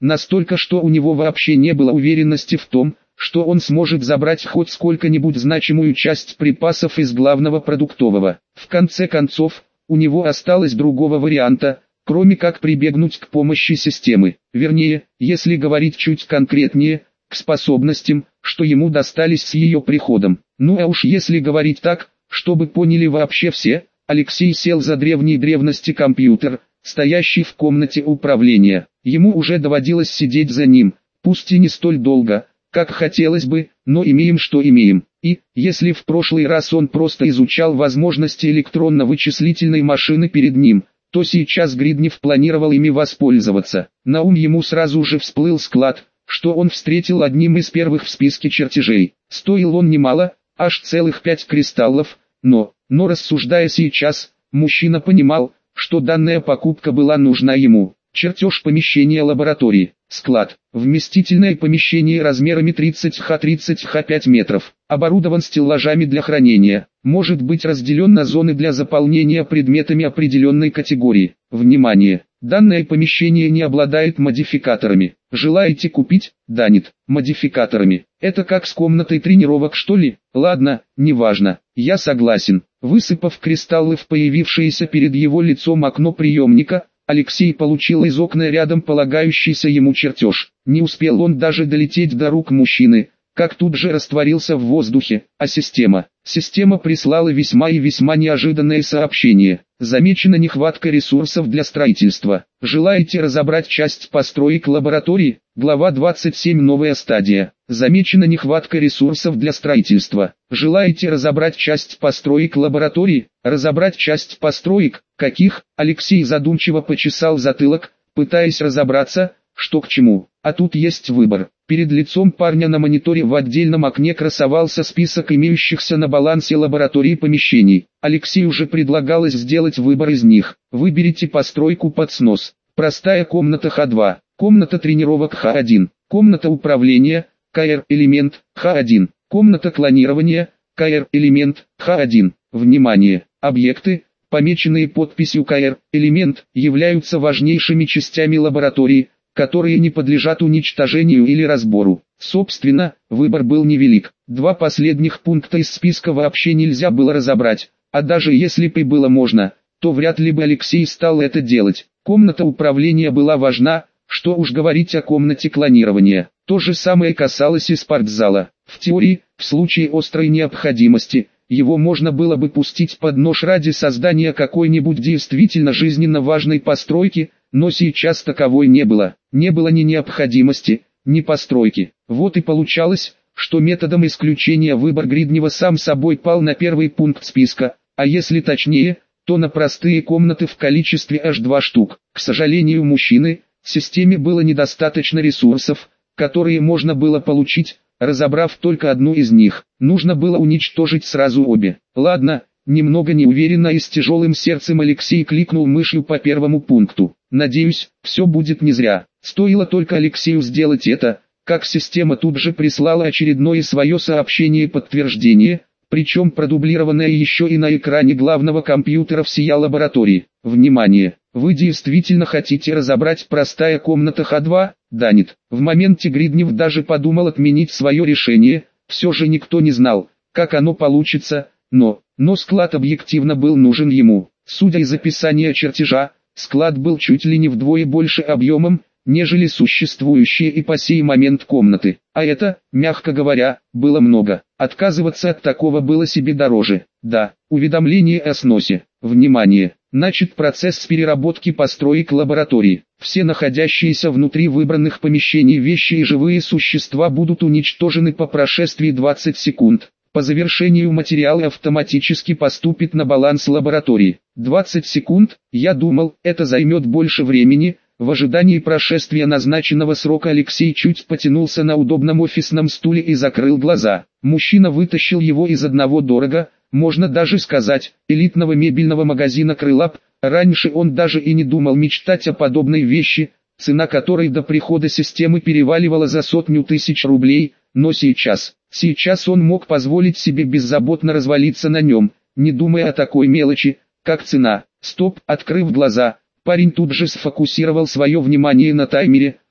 Настолько, что у него вообще не было уверенности в том, что он сможет забрать хоть сколько-нибудь значимую часть припасов из главного продуктового. В конце концов, у него осталось другого варианта, кроме как прибегнуть к помощи системы. Вернее, если говорить чуть конкретнее, к способностям, что ему достались с ее приходом. Ну а уж если говорить так, чтобы поняли вообще все, Алексей сел за древней древности компьютер, стоящий в комнате управления. Ему уже доводилось сидеть за ним, пусть и не столь долго, как хотелось бы, но имеем что имеем. И, если в прошлый раз он просто изучал возможности электронно-вычислительной машины перед ним, то сейчас Гриднев планировал ими воспользоваться. На ум ему сразу же всплыл склад, что он встретил одним из первых в списке чертежей. Стоил он немало, аж целых пять кристаллов, но, но рассуждая сейчас, мужчина понимал, что данная покупка была нужна ему. Чертеж помещения лаборатории. Склад. Вместительное помещение размерами тридцать на тридцать на пять метров. Оборудован стеллажами для хранения. Может быть разделен на зоны для заполнения предметами определенной категории. Внимание! Данное помещение не обладает модификаторами. Желаете купить? Да нет. Модификаторами. Это как с комнатой тренировок, что ли? Ладно, неважно. Я согласен. Высыпав кристаллы в появившееся перед его лицом окно приемника, Алексей получил из окна рядом полагающийся ему чертеж. Не успел он даже долететь до рук мужчины, как тут же растворился в воздухе, а система. Система прислала весьма и весьма неожиданное сообщение. Замечена нехватка ресурсов для строительства. Желаете разобрать часть построек лаборатории? Глава двадцать семь. Новая стадия. Замечена нехватка ресурсов для строительства. Желаете разобрать часть построек лаборатории? Разобрать часть построек? Каких? Алексей задумчиво почесал затылок, пытаясь разобраться, что к чему. А тут есть выбор. Перед лицом парня на мониторе в отдельном окне красовался список имеющихся на балансе лаборатории помещений. Алексею уже предлагалось сделать выбор из них. Выберите постройку под снос. Простая комната ха два, комната тренировок ха один, комната управления, ка эр элемент, ха один, комната клонирования, ка эр элемент, ха один. Внимание! Объекты, помеченные подписью ка эр элемент, являются важнейшими частями лаборатории, которые не подлежат уничтожению или разбору. Собственно, выбор был невелик. Два последних пункта из списка вообще нельзя было разобрать, а даже если бы было можно, то вряд ли бы Алексей стал это делать. Комната управления была важна, что уж говорить о комнате клонирования. То же самое касалось и спортзала. В теории, в случае острой необходимости, его можно было бы пустить под нож ради создания какой-нибудь действительно жизненно важной постройки, но сейчас таковой не было. Не было ни необходимости, ни постройки. Вот и получалось, что методом исключения выбор Гриднева сам собой пал на первый пункт списка, а если точнее, то на простые комнаты в количестве аж два штук. К сожалению мужчины, системе было недостаточно ресурсов, которые можно было получить, разобрав только одну из них. Нужно было уничтожить сразу обе. Ладно, немного неуверенно и с тяжелым сердцем Алексей кликнул мышью по первому пункту. Надеюсь, все будет не зря. Стоило только Алексею сделать это, как система тут же прислала очередное свое сообщение-подтверждение, причем продублированное еще и на экране главного компьютера всей лаборатории. Внимание! Вы действительно хотите разобрать простая комната ха два? Да нет. В моменте Гриднев даже подумал отменить свое решение, все же никто не знал, как оно получится, но, но склад объективно был нужен ему. Судя из описания чертежа, склад был чуть ли не вдвое больше объемом, нежели существующие и по сей момент комнаты. А это, мягко говоря, было много. Отказываться от такого было себе дороже. Да, уведомление о сносе. Внимание! Начат процесс с переработки построек лаборатории. Все находящиеся внутри выбранных помещений вещи и живые существа будут уничтожены по прошествии двадцати секунд. По завершению материал автоматически поступит на баланс лаборатории. двадцать секунд, я думал, это займет больше времени. В ожидании прошествия назначенного срока Алексей чуть потянулся на удобном офисном стуле и закрыл глаза. Мужчина вытащил его из одного дорого, можно даже сказать, элитного мебельного магазина «Крылап». Раньше он даже и не думал мечтать о подобной вещи, цена которой до прихода системы переваливала за сотню тысяч рублей, но сейчас, сейчас он мог позволить себе беззаботно развалиться на нем, не думая о такой мелочи, как цена. Стоп, открыв глаза, парень тут же сфокусировал свое внимание на таймере,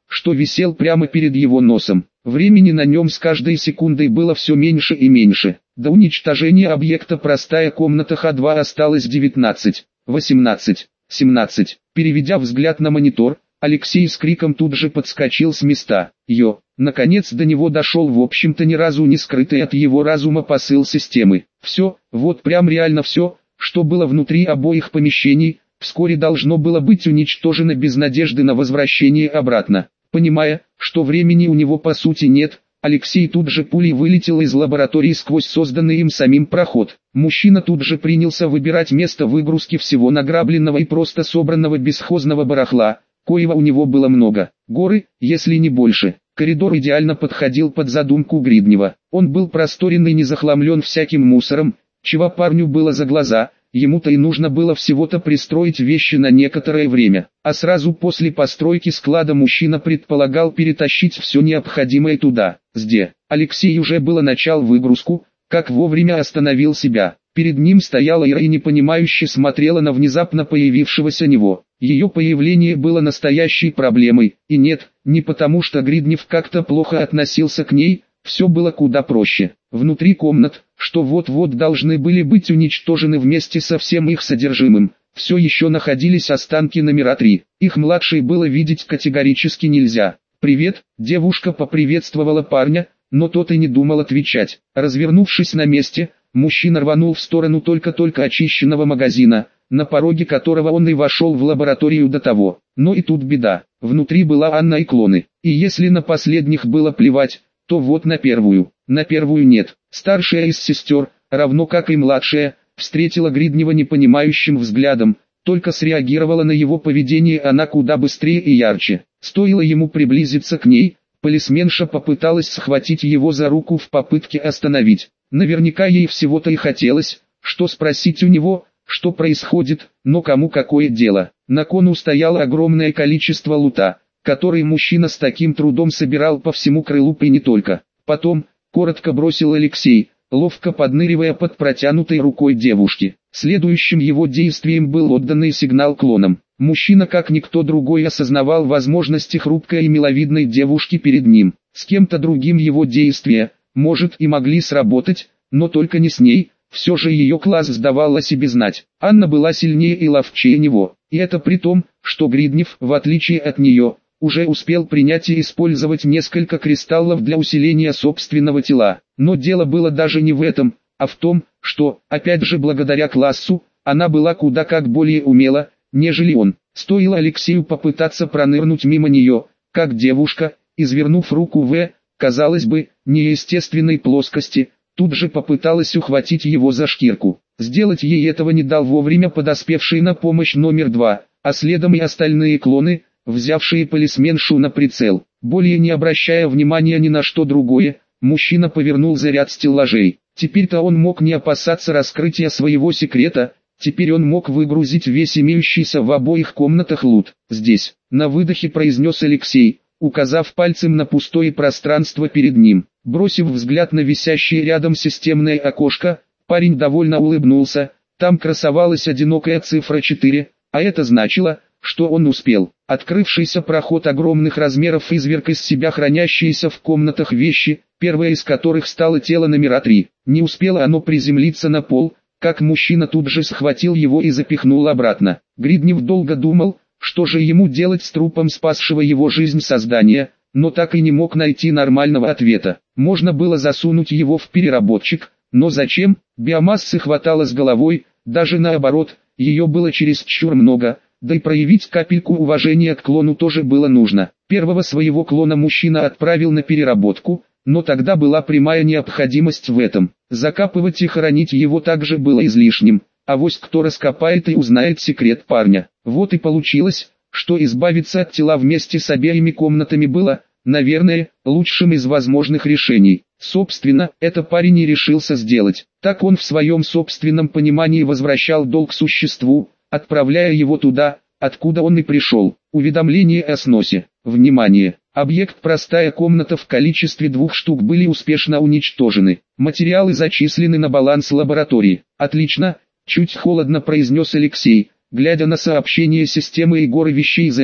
что висел прямо перед его носом. Времени на нем с каждой секундой было все меньше и меньше. До уничтожения объекта простая комната Х два осталось девятнадцать, восемнадцать, семнадцать. Переведя взгляд на монитор, Алексей с криком тут же подскочил с места. Йо! Наконец до него дошел в общем-то ни разу не скрытый от его разума посыл системы. Все, вот прям реально все, что было внутри обоих помещений, вскоре должно было быть уничтожено без надежды на возвращение обратно. Понимая, что времени у него по сути нет, Алексей тут же пулей вылетел из лаборатории сквозь созданный им самим проход. Мужчина тут же принялся выбирать место выгрузки всего награбленного и просто собранного бесхозного барахла, коего у него было много. Горы, если не больше. Коридор идеально подходил под задумку Гриднева. Он был просторен и не захламлен всяким мусором, чего парню было за глаза. Ему-то и нужно было всего-то пристроить вещи на некоторое время, а сразу после постройки склада мужчина предполагал перетащить все необходимое туда. Где Алексей уже было начал выгрузку, как вовремя остановил себя. Перед ним стояла Ира и непонимающе смотрела на внезапно появившегося него. Ее появление было настоящей проблемой, и нет, не потому что Гриднев как-то плохо относился к ней, все было куда проще. Внутри комнат, что вот-вот должны были быть уничтожены вместе со всем их содержимым, все еще находились останки номера три. Их младшей было видеть категорически нельзя. «Привет», девушка поприветствовала парня, но тот и не думал отвечать. Развернувшись на месте, мужчина рванул в сторону только-только очищенного магазина, на пороге которого он и вошел в лабораторию до того. Но и тут беда. Внутри была Анна и клоны. И если на последних было плевать, то вот на первую. На первую нет. Старшая из сестер, равно как и младшая, встретила Гриднева непонимающим взглядом, только среагировала на его поведение она куда быстрее и ярче. Стоило ему приблизиться к ней, полисменша попыталась схватить его за руку в попытке остановить. Наверняка ей всего-то и хотелось, что спросить у него, что происходит, но кому какое дело. На кону стояло огромное количество лута, который мужчина с таким трудом собирал по всему крылу и не только. Потом, коротко бросил Алексей, ловко подныривая под протянутой рукой девушки. Следующим его действием был отданный сигнал клонам. Мужчина как никто другой осознавал возможности хрупкой и миловидной девушки перед ним. С кем-то другим его действия, может, и могли сработать, но только не с ней. Все же ее класс сдавал о себе знать. Анна была сильнее и ловчее него. И это при том, что Гриднев, в отличие от нее, уже успел принять и использовать несколько кристаллов для усиления собственного тела. Но дело было даже не в этом, а в том, что, опять же благодаря классу, она была куда как более умела, нежели он. Стоило Алексею попытаться пронырнуть мимо нее, как девушка, извернув руку в, казалось бы, неестественной плоскости, тут же попыталась ухватить его за шкирку. Сделать ей этого не дал вовремя подоспевший на помощь номер два, а следом и остальные клоны, взявшие полисменшу на прицел. Более не обращая внимания ни на что другое, мужчина повернул заряд стеллажей. Теперь-то он мог не опасаться раскрытия своего секрета, теперь он мог выгрузить весь имеющийся в обоих комнатах лут. «Здесь», — на выдохе произнес Алексей, указав пальцем на пустое пространство перед ним. Бросив взгляд на висящее рядом системное окошко, парень довольно улыбнулся. Там красовалась одинокая цифра четыре, а это значило, что он успел. Открывшийся проход огромных размеров изверг из себя хранящиеся в комнатах вещи, первое из которых стало тело номера три. Не успело оно приземлиться на пол, как мужчина тут же схватил его и запихнул обратно. Гриднев долго думал, что же ему делать с трупом спасшего его жизнь создания, но так и не мог найти нормального ответа. Можно было засунуть его в переработчик, но зачем? Биомассы хватало с головой, даже наоборот, ее было чересчур много. Да и проявить капельку уважения к клону тоже было нужно. Первого своего клона мужчина отправил на переработку, но тогда была прямая необходимость в этом. Закапывать и хоронить его также было излишним, авось кто раскопает и узнает секрет парня. Вот и получилось, что избавиться от тела вместе с обеими комнатами было, наверное, лучшим из возможных решений. Собственно, это парень и решился сделать. Так он в своем собственном понимании возвращал долг существу, отправляя его туда, откуда он и пришел. Уведомление о сносе. Внимание! Объект «Простая комната» в количестве двух штук были успешно уничтожены. Материалы зачислены на баланс лаборатории. Отлично, чуть холодно произнес Алексей, глядя на сообщение системы и горы вещей за ней.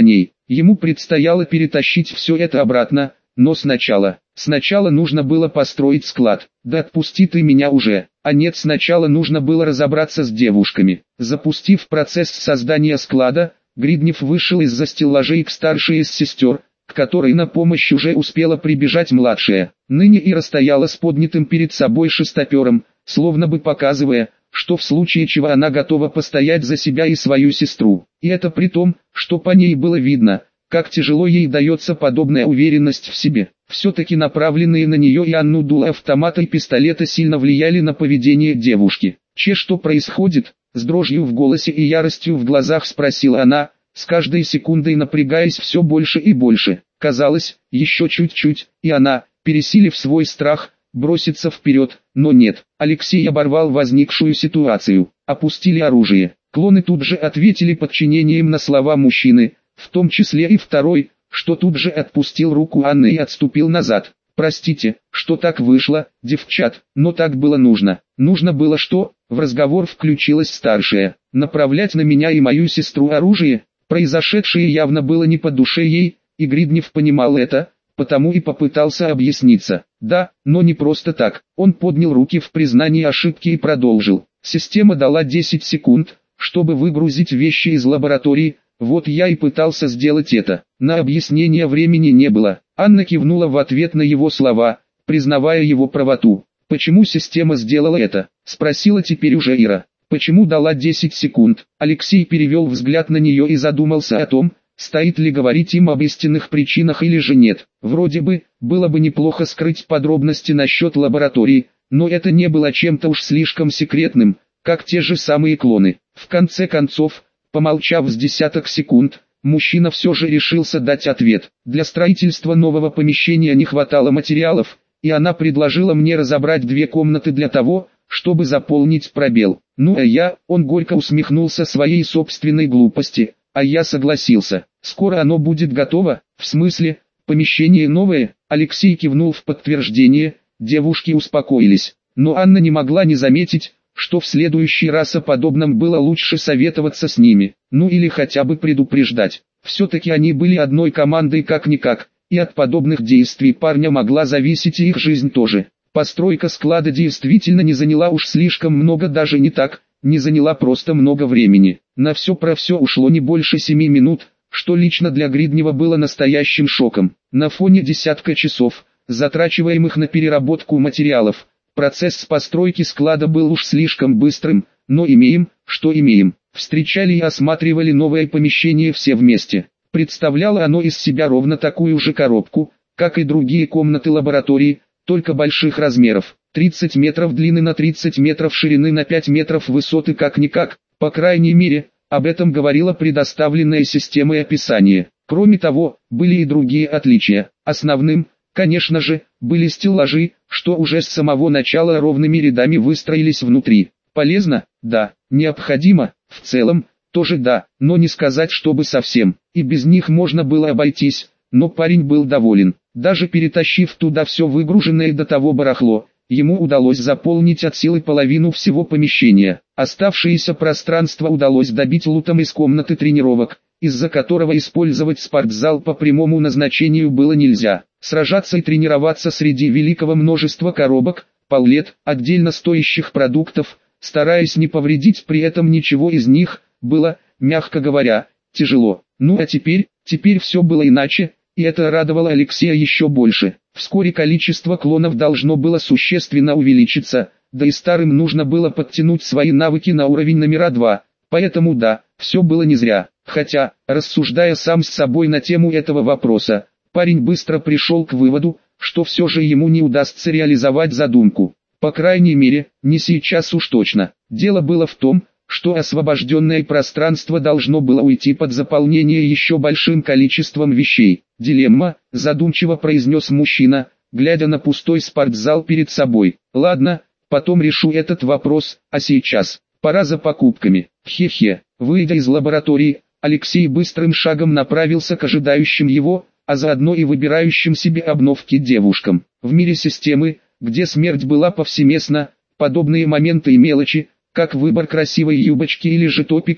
Ему предстояло перетащить все это обратно, но сначала, сначала нужно было построить склад. Да отпусти ты меня уже. А нет, сначала нужно было разобраться с девушками. Запустив процесс создания склада, Гриднев вышел из-за стеллажей к старшей из сестер, к которой на помощь уже успела прибежать младшая. Ныне Ира стояла с поднятым перед собой шестопером, словно бы показывая, что в случае чего она готова постоять за себя и свою сестру. И это при том, что по ней было видно, как тяжело ей дается подобная уверенность в себе. Все-таки направленные на нее и Анну дуло автомата и пистолета сильно влияли на поведение девушки. «Че, что происходит?» — с дрожью в голосе и яростью в глазах спросила она, с каждой секундой напрягаясь все больше и больше. Казалось, еще чуть-чуть, и она, пересилив свой страх, бросится вперед, но нет. Алексей оборвал возникшую ситуацию. Опустили оружие. Клоны тут же ответили подчинением на слова мужчины, в том числе и второй, что тут же отпустил руку Анны и отступил назад. «Простите, что так вышло, девчат, но так было нужно». «Нужно было что?» В разговор включилась старшая. «Направлять на меня и мою сестру оружие?» Произошедшее явно было не по душе ей, и Гриднев понимал это, потому и попытался объясниться. Да, но не просто так. Он поднял руки в признании ошибки и продолжил. Система дала десять секунд, чтобы выгрузить вещи из лаборатории, вот я и пытался сделать это. На объяснение времени не было. Анна кивнула в ответ на его слова, признавая его правоту. «Почему система сделала это?» — спросила теперь уже Ира. «Почему дала десять секунд?» Алексей перевел взгляд на нее и задумался о том, стоит ли говорить им об истинных причинах или же нет. Вроде бы, было бы неплохо скрыть подробности насчет лаборатории, но это не было чем-то уж слишком секретным, как те же самые клоны. В конце концов, помолчав с десяток секунд, мужчина все же решился дать ответ. Для строительства нового помещения не хватало материалов, и она предложила мне разобрать две комнаты для того, чтобы заполнить пробел. Ну а я, он горько усмехнулся своей собственной глупости, а я согласился. Скоро оно будет готово, в смысле, помещение новое? Алексей кивнул в подтверждение, девушки успокоились. Но Анна не могла не заметить, что в следующий раз о подобном было лучше советоваться с ними, ну или хотя бы предупреждать. Все-таки они были одной командой как-никак, и от подобных действий парня могла зависеть и их жизнь тоже. Постройка склада действительно не заняла уж слишком много, даже не так, не заняла просто много времени. На все про все ушло не больше семи минут, что лично для Гриднева было настоящим шоком. На фоне десятка часов, затрачиваемых на переработку материалов, процесс постройки склада был уж слишком быстрым, но имеем, что имеем. Встречали и осматривали новое помещение все вместе. Представляло оно из себя ровно такую же коробку, как и другие комнаты лаборатории, только больших размеров. тридцать метров длины на тридцать метров ширины на пять метров высоты как-никак, по крайней мере, об этом говорила предоставленная системой описание. Кроме того, были и другие отличия. Основным, конечно же, были стеллажи, что уже с самого начала ровными рядами выстроились внутри. Полезно? Да. Необходимо? В целом, тоже да, но не сказать, чтобы совсем. И без них можно было обойтись, но парень был доволен. Даже перетащив туда все выгруженное до того барахло, ему удалось заполнить от силы половину всего помещения. Оставшееся пространство удалось добить лутом из комнаты тренировок, из-за которого использовать спортзал по прямому назначению было нельзя. Сражаться и тренироваться среди великого множества коробок, палет, отдельно стоящих продуктов, стараясь не повредить при этом ничего из них, было, мягко говоря, тяжело. Ну а теперь, теперь все было иначе, и это радовало Алексея еще больше. Вскоре количество клонов должно было существенно увеличиться, да и старым нужно было подтянуть свои навыки на уровень номера два, поэтому да, все было не зря. Хотя, рассуждая сам с собой на тему этого вопроса, парень быстро пришел к выводу, что все же ему не удастся реализовать задумку. По крайней мере, не сейчас уж точно. Дело было в том, что освобожденное пространство должно было уйти под заполнение еще большим количеством вещей. «Дилемма», задумчиво произнес мужчина, глядя на пустой спортзал перед собой. «Ладно, потом решу этот вопрос, а сейчас, пора за покупками». Хе-хе. Выйдя из лаборатории, Алексей быстрым шагом направился к ожидающим его, а заодно и выбирающим себе обновки девушкам. В мире системы, где смерть была повсеместна, подобные моменты и мелочи, как выбор красивой юбочки или же топика,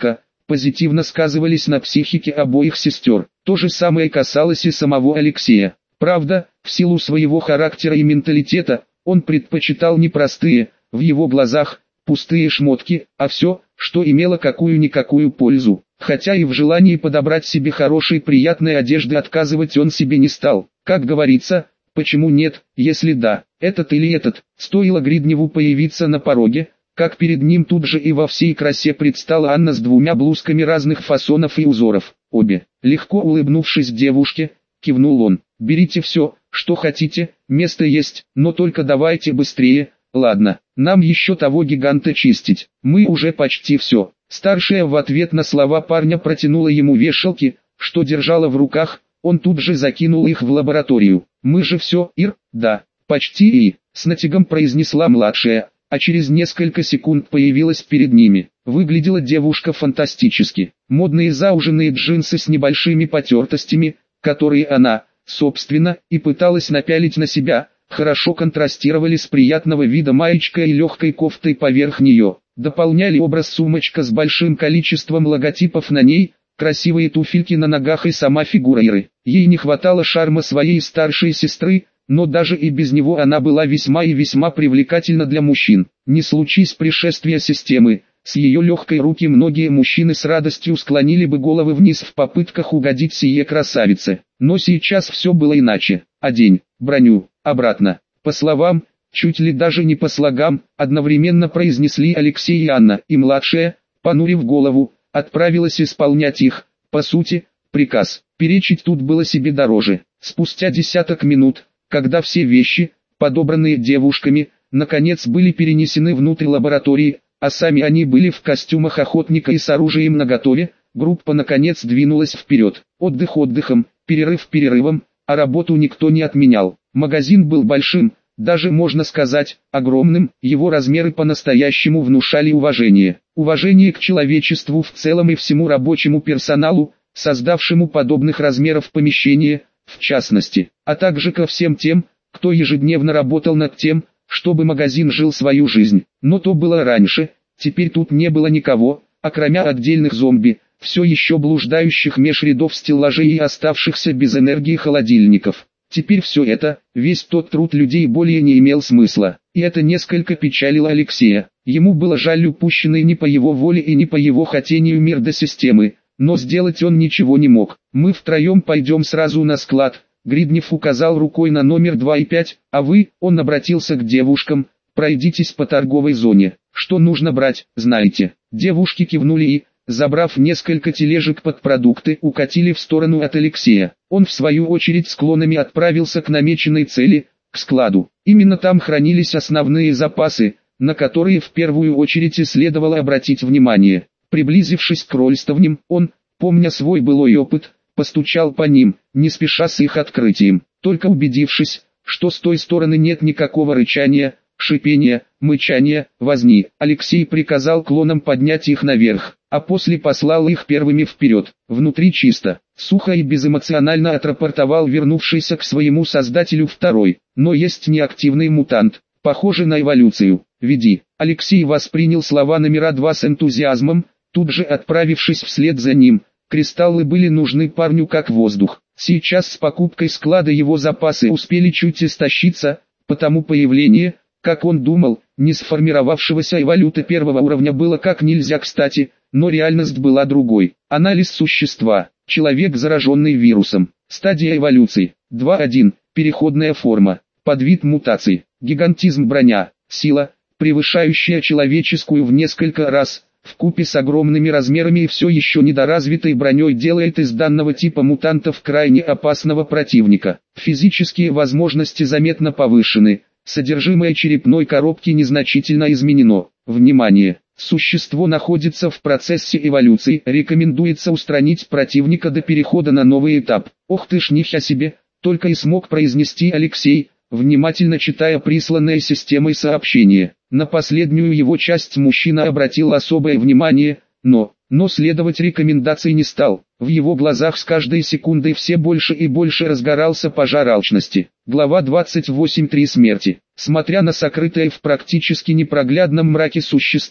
позитивно сказывались на психике обоих сестер. То же самое касалось и самого Алексея. Правда, в силу своего характера и менталитета, он предпочитал не простые, в его глазах, пустые шмотки, а все, что имело какую-никакую пользу. Хотя и в желании подобрать себе хорошей приятной одежды отказывать он себе не стал. Как говорится, почему нет, если да, этот или этот. Стоило Гридневу появиться на пороге, как перед ним тут же и во всей красе предстала Анна с двумя блузками разных фасонов и узоров. Обе, легко улыбнувшись девушке, кивнул он. «Берите все, что хотите, место есть, но только давайте быстрее, ладно, нам еще того гиганта чистить, мы уже почти все». Старшая в ответ на слова парня протянула ему вешалки, что держала в руках, он тут же закинул их в лабораторию. «Мы же все, Ир, да, почти и», с натягом произнесла младшая, а через несколько секунд появилась перед ними. Выглядела девушка фантастически. Модные зауженные джинсы с небольшими потертостями, которые она, собственно, и пыталась напялить на себя, хорошо контрастировали с приятного вида маечкой и легкой кофтой поверх нее. Дополняли образ сумочка с большим количеством логотипов на ней, красивые туфельки на ногах и сама фигура Иры. Ей не хватало шарма своей старшей сестры, но даже и без него она была весьма и весьма привлекательна для мужчин. Не случись пришествия системы, с ее легкой руки многие мужчины с радостью склонили бы головы вниз в попытках угодить сие красавице. Но сейчас все было иначе. Одень, броню, обратно. По словам, чуть ли даже не по слогам, одновременно произнесли Алексей и Анна, и младшая, понурив голову, отправилась исполнять их, по сути, приказ. Перечить тут было себе дороже. Спустя десяток минут, когда все вещи, подобранные девушками, наконец были перенесены внутрь лаборатории, а сами они были в костюмах охотника и с оружием наготове, группа наконец двинулась вперед. Отдых отдыхом, перерыв перерывом, а работу никто не отменял. Магазин был большим, даже можно сказать, огромным, его размеры по-настоящему внушали уважение. Уважение к человечеству в целом и всему рабочему персоналу, создавшему подобных размеров помещения, в частности, а также ко всем тем, кто ежедневно работал над тем, чтобы магазин жил свою жизнь. Но то было раньше, теперь тут не было никого, окромя отдельных зомби, все еще блуждающих меж рядов стеллажей и оставшихся без энергии холодильников. Теперь все это, весь тот труд людей более не имел смысла, и это несколько печалило Алексея. Ему было жаль упущенный не по его воле и не по его хотению мир до системы, но сделать он ничего не мог. «Мы втроем пойдем сразу на склад», Гриднев указал рукой на номер два и пять, «а вы», он обратился к девушкам, «пройдитесь по торговой зоне, что нужно брать, знаете». Девушки кивнули и, забрав несколько тележек под продукты, укатили в сторону от Алексея. Он в свою очередь склонами отправился к намеченной цели, к складу. Именно там хранились основные запасы, на которые в первую очередь и следовало обратить внимание. Приблизившись к рольставням, он, помня свой былой опыт, постучал по ним, не спеша с их открытием. Только убедившись, что с той стороны нет никакого рычания, шипения, мычания, возни, Алексей приказал клонам поднять их наверх, а после послал их первыми вперед. Внутри чисто, сухо и безэмоционально отрапортовал вернувшийся к своему создателю второй, но есть неактивный мутант, похожий на эволюцию. «Веди». Алексей воспринял слова номера два с энтузиазмом, тут же отправившись вслед за ним. Кристаллы были нужны парню как воздух. Сейчас с покупкой склада его запасы успели чуть истощиться, потому появление, как он думал, не сформировавшегося эволюта первого уровня было как нельзя кстати, но реальность была другой. Анализ существа. Человек, зараженный вирусом. Стадия эволюции. два один. Переходная форма. Подвид мутаций. Гигантизм, броня. Сила, превышающая человеческую в несколько раз. Вкупе с огромными размерами и все еще недоразвитой броней делает из данного типа мутантов крайне опасного противника. Физические возможности заметно повышены, содержимое черепной коробки незначительно изменено. Внимание! Существо находится в процессе эволюции, рекомендуется устранить противника до перехода на новый этап. Ох ты ж нихя себе, только и смог произнести Алексей, внимательно читая присланное системой сообщение. На последнюю его часть мужчина обратил особое внимание, но, но следовать рекомендации не стал. В его глазах с каждой секундой все больше и больше разгорался пожар алчности. Глава двадцать восемь. Три смерти. Смотря на сокрытое в практически непроглядном мраке существо,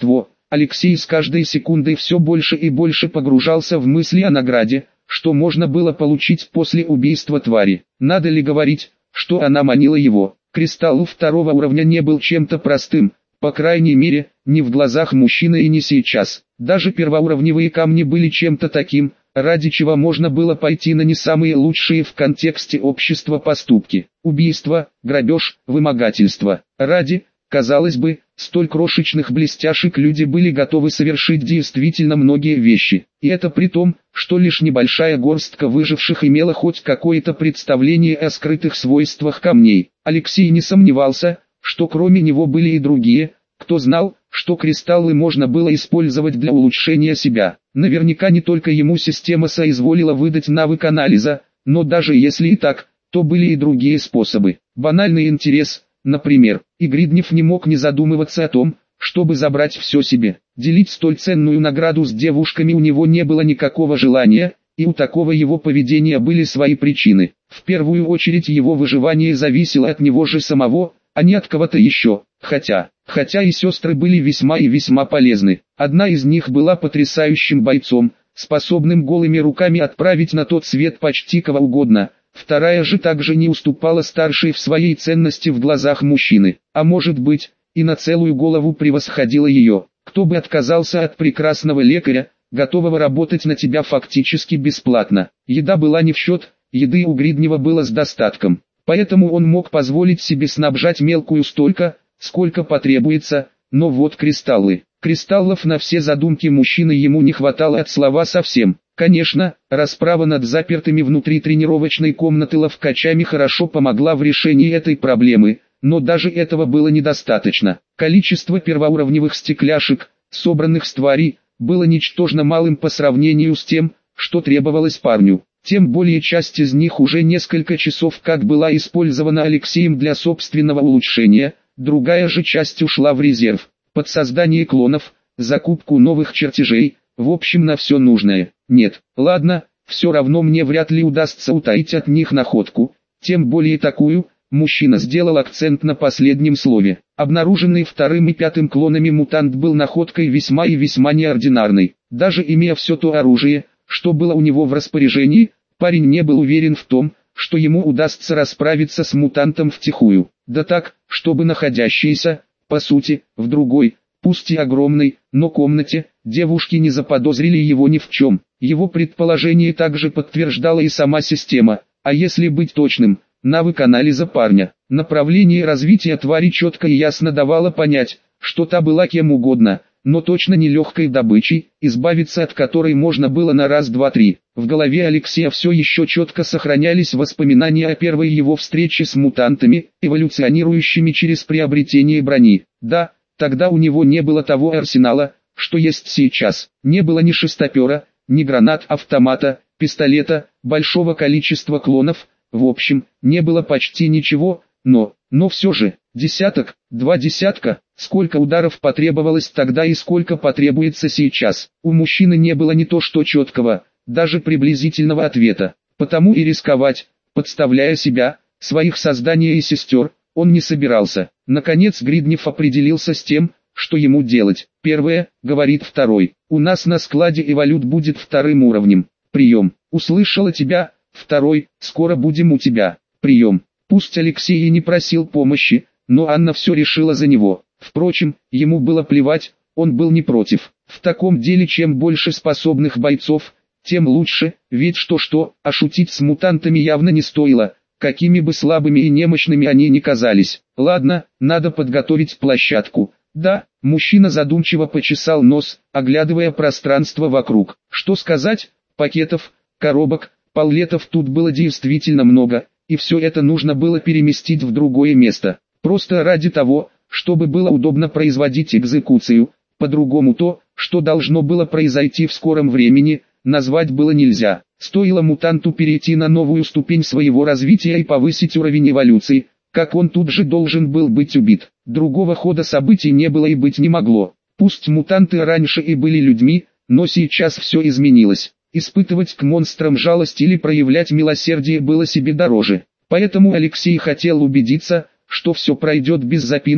Алексей с каждой секундой все больше и больше погружался в мысли о награде, что можно было получить после убийства твари. Надо ли говорить, что она манила его? Кристалл второго уровня не был чем-то простым, по крайней мере, не в глазах мужчины и не сейчас. Даже первоуровневые камни были чем-то таким, ради чего можно было пойти на не самые лучшие в контексте общества поступки. Убийство, грабеж, вымогательство. Ради, казалось бы, столь крошечных блестяшек люди были готовы совершить действительно многие вещи. И это при том, что лишь небольшая горстка выживших имела хоть какое-то представление о скрытых свойствах камней. Алексей не сомневался, что кроме него были и другие, кто знал, что кристаллы можно было использовать для улучшения себя. Наверняка не только ему система соизволила выдать навык анализа, но даже если и так, то были и другие способы. Банальный интерес, например, и Гриднев не мог не задумываться о том, чтобы забрать все себе. Делить столь ценную награду с девушками у него не было никакого желания, и у такого его поведения были свои причины. В первую очередь его выживание зависело от него же самого, а не от кого-то еще, хотя, хотя и сестры были весьма и весьма полезны. Одна из них была потрясающим бойцом, способным голыми руками отправить на тот свет почти кого угодно, вторая же также не уступала старшей в своей ценности в глазах мужчины, а может быть, и на целую голову превосходила ее. Кто бы отказался от прекрасного лекаря, готового работать на тебя фактически бесплатно. Еда была не в счет, еды у Гриднева было с достатком. Поэтому он мог позволить себе снабжать мелкую столько, сколько потребуется, но вот кристаллы. Кристаллов на все задумки мужчины ему не хватало от слова совсем. Конечно, расправа над запертыми внутри тренировочной комнаты ловкачами хорошо помогла в решении этой проблемы, но даже этого было недостаточно. Количество первоуровневых стекляшек, собранных с твари, было ничтожно малым по сравнению с тем, что требовалось парню. Тем более часть из них уже несколько часов как была использована Алексеем для собственного улучшения, другая же часть ушла в резерв, под создание клонов, закупку новых чертежей, в общем на все нужное. Нет, ладно, все равно мне вряд ли удастся утаить от них находку, тем более такую, мужчина сделал акцент на последнем слове. Обнаруженный вторым и пятым клонами мутант был находкой весьма и весьма неординарной, даже имея все то оружие, что было у него в распоряжении, парень не был уверен в том, что ему удастся расправиться с мутантом втихую. Да так, чтобы находящиеся, по сути, в другой, пусть и огромной, но комнате, девушки не заподозрили его ни в чем. Его предположение также подтверждала и сама система, а если быть точным, навык анализа парня. Направление развития твари четко и ясно давало понять, что та была кем угодно, но точно не легкой добычей, избавиться от которой можно было на раз-два-три. В голове Алексея все еще четко сохранялись воспоминания о первой его встрече с мутантами, эволюционирующими через приобретение брони. Да, тогда у него не было того арсенала, что есть сейчас. Не было ни шестопера, ни гранат, автомата, пистолета, большого количества клонов, в общем, не было почти ничего, но, но все же, десяток, два десятка, сколько ударов потребовалось тогда и сколько потребуется сейчас. У мужчины не было ни то что четкого, даже приблизительного ответа. Потому и рисковать, подставляя себя, своих созданий и сестер, он не собирался. Наконец Гриднев определился с тем, что ему делать. Первое, говорит второй, у нас на складе эволют будет вторым уровнем. Прием. Услышала тебя. Второй, скоро будем у тебя. Прием. Пусть Алексей и не просил помощи, но Анна все решила за него. Впрочем, ему было плевать, он был не против. В таком деле чем больше способных бойцов, тем лучше, ведь что-что, а шутить с мутантами явно не стоило, какими бы слабыми и немощными они ни казались. Ладно, надо подготовить площадку. Да, мужчина задумчиво почесал нос, оглядывая пространство вокруг. Что сказать, пакетов, коробок, паллетов тут было действительно много, и все это нужно было переместить в другое место. Просто ради того, чтобы было удобно производить экзекуцию, по-другому то, что должно было произойти в скором времени, назвать было нельзя. Стоило мутанту перейти на новую ступень своего развития и повысить уровень эволюции, как он тут же должен был быть убит. Другого хода событий не было и быть не могло. Пусть мутанты раньше и были людьми, но сейчас все изменилось. Испытывать к монстрам жалость или проявлять милосердие было себе дороже. Поэтому Алексей хотел убедиться, что все пройдет без запинки,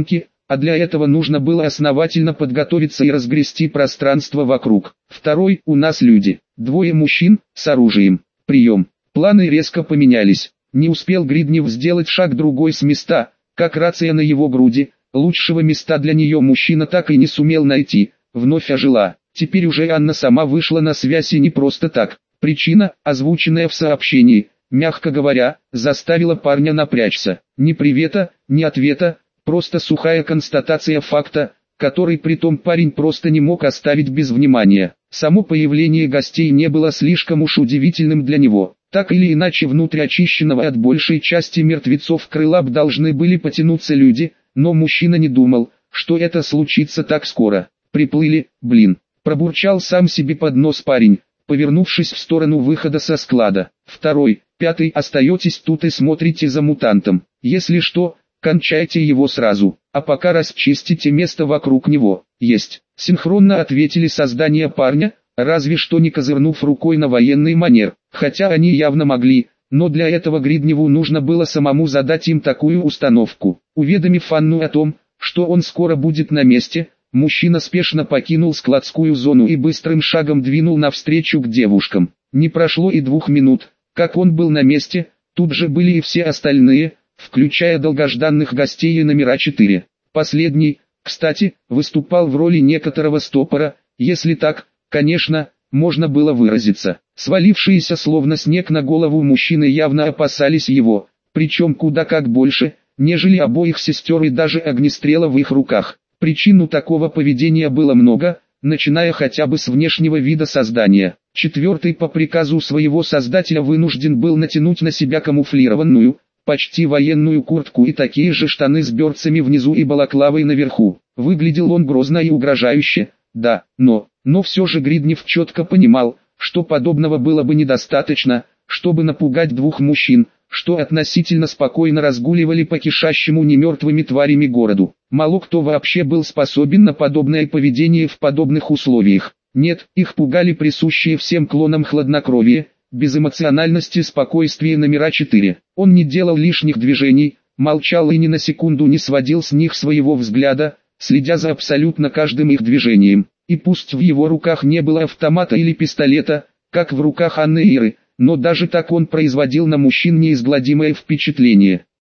а для этого нужно было основательно подготовиться и разгрести пространство вокруг. Второй, у нас люди. Двое мужчин, с оружием. Прием. Планы резко поменялись. Не успел Гриднев сделать шаг другой с места, как рация на его груди, лучшего места для нее мужчина так и не сумел найти, вновь ожила. Теперь уже Анна сама вышла на связь и не просто так. Причина, озвученная в сообщении, мягко говоря, заставила парня напрячься. Ни привета, ни ответа, просто сухая констатация факта, который притом парень просто не мог оставить без внимания. Само появление гостей не было слишком уж удивительным для него. Так или иначе внутрь очищенного от большей части мертвецов крыла б должны были потянуться люди, но мужчина не думал, что это случится так скоро. Приплыли, блин, пробурчал сам себе под нос парень, повернувшись в сторону выхода со склада. Второй, пятый, остаетесь тут и смотрите за мутантом. Если что, кончайте его сразу, а пока расчистите место вокруг него. Есть. Синхронно ответили создания парня, разве что не козырнув рукой на военный манер, хотя они явно могли, но для этого Гридневу нужно было самому задать им такую установку. Уведомив Анну о том, что он скоро будет на месте, мужчина спешно покинул складскую зону и быстрым шагом двинул навстречу к девушкам. Не прошло и двух минут, как он был на месте, тут же были и все остальные, включая долгожданных гостей и номера четыре. Последний, кстати, выступал в роли некоторого стопора, если так, конечно, можно было выразиться. Свалившиеся словно снег на голову мужчины явно опасались его, причем куда как больше, нежели обоих сестер и даже огнестрела в их руках. Причин у такого поведения было много, начиная хотя бы с внешнего вида создания. Четвертый по приказу своего создателя вынужден был натянуть на себя камуфлированную, почти военную куртку и такие же штаны с берцами внизу и балаклавой наверху. Выглядел он грозно и угрожающе, да, но, но все же Гриднев четко понимал, что подобного было бы недостаточно, чтобы напугать двух мужчин, что относительно спокойно разгуливали по кишащему немертвыми тварями городу. Мало кто вообще был способен на подобное поведение в подобных условиях. Нет, их пугали присущие всем клонам хладнокровие, безэмоциональности, спокойствие номера четыре. Он не делал лишних движений, молчал и ни на секунду не сводил с них своего взгляда, следя за абсолютно каждым их движением. И пусть в его руках не было автомата или пистолета, как в руках Анны и Иры, но даже так он производил на мужчин неизгладимое впечатление.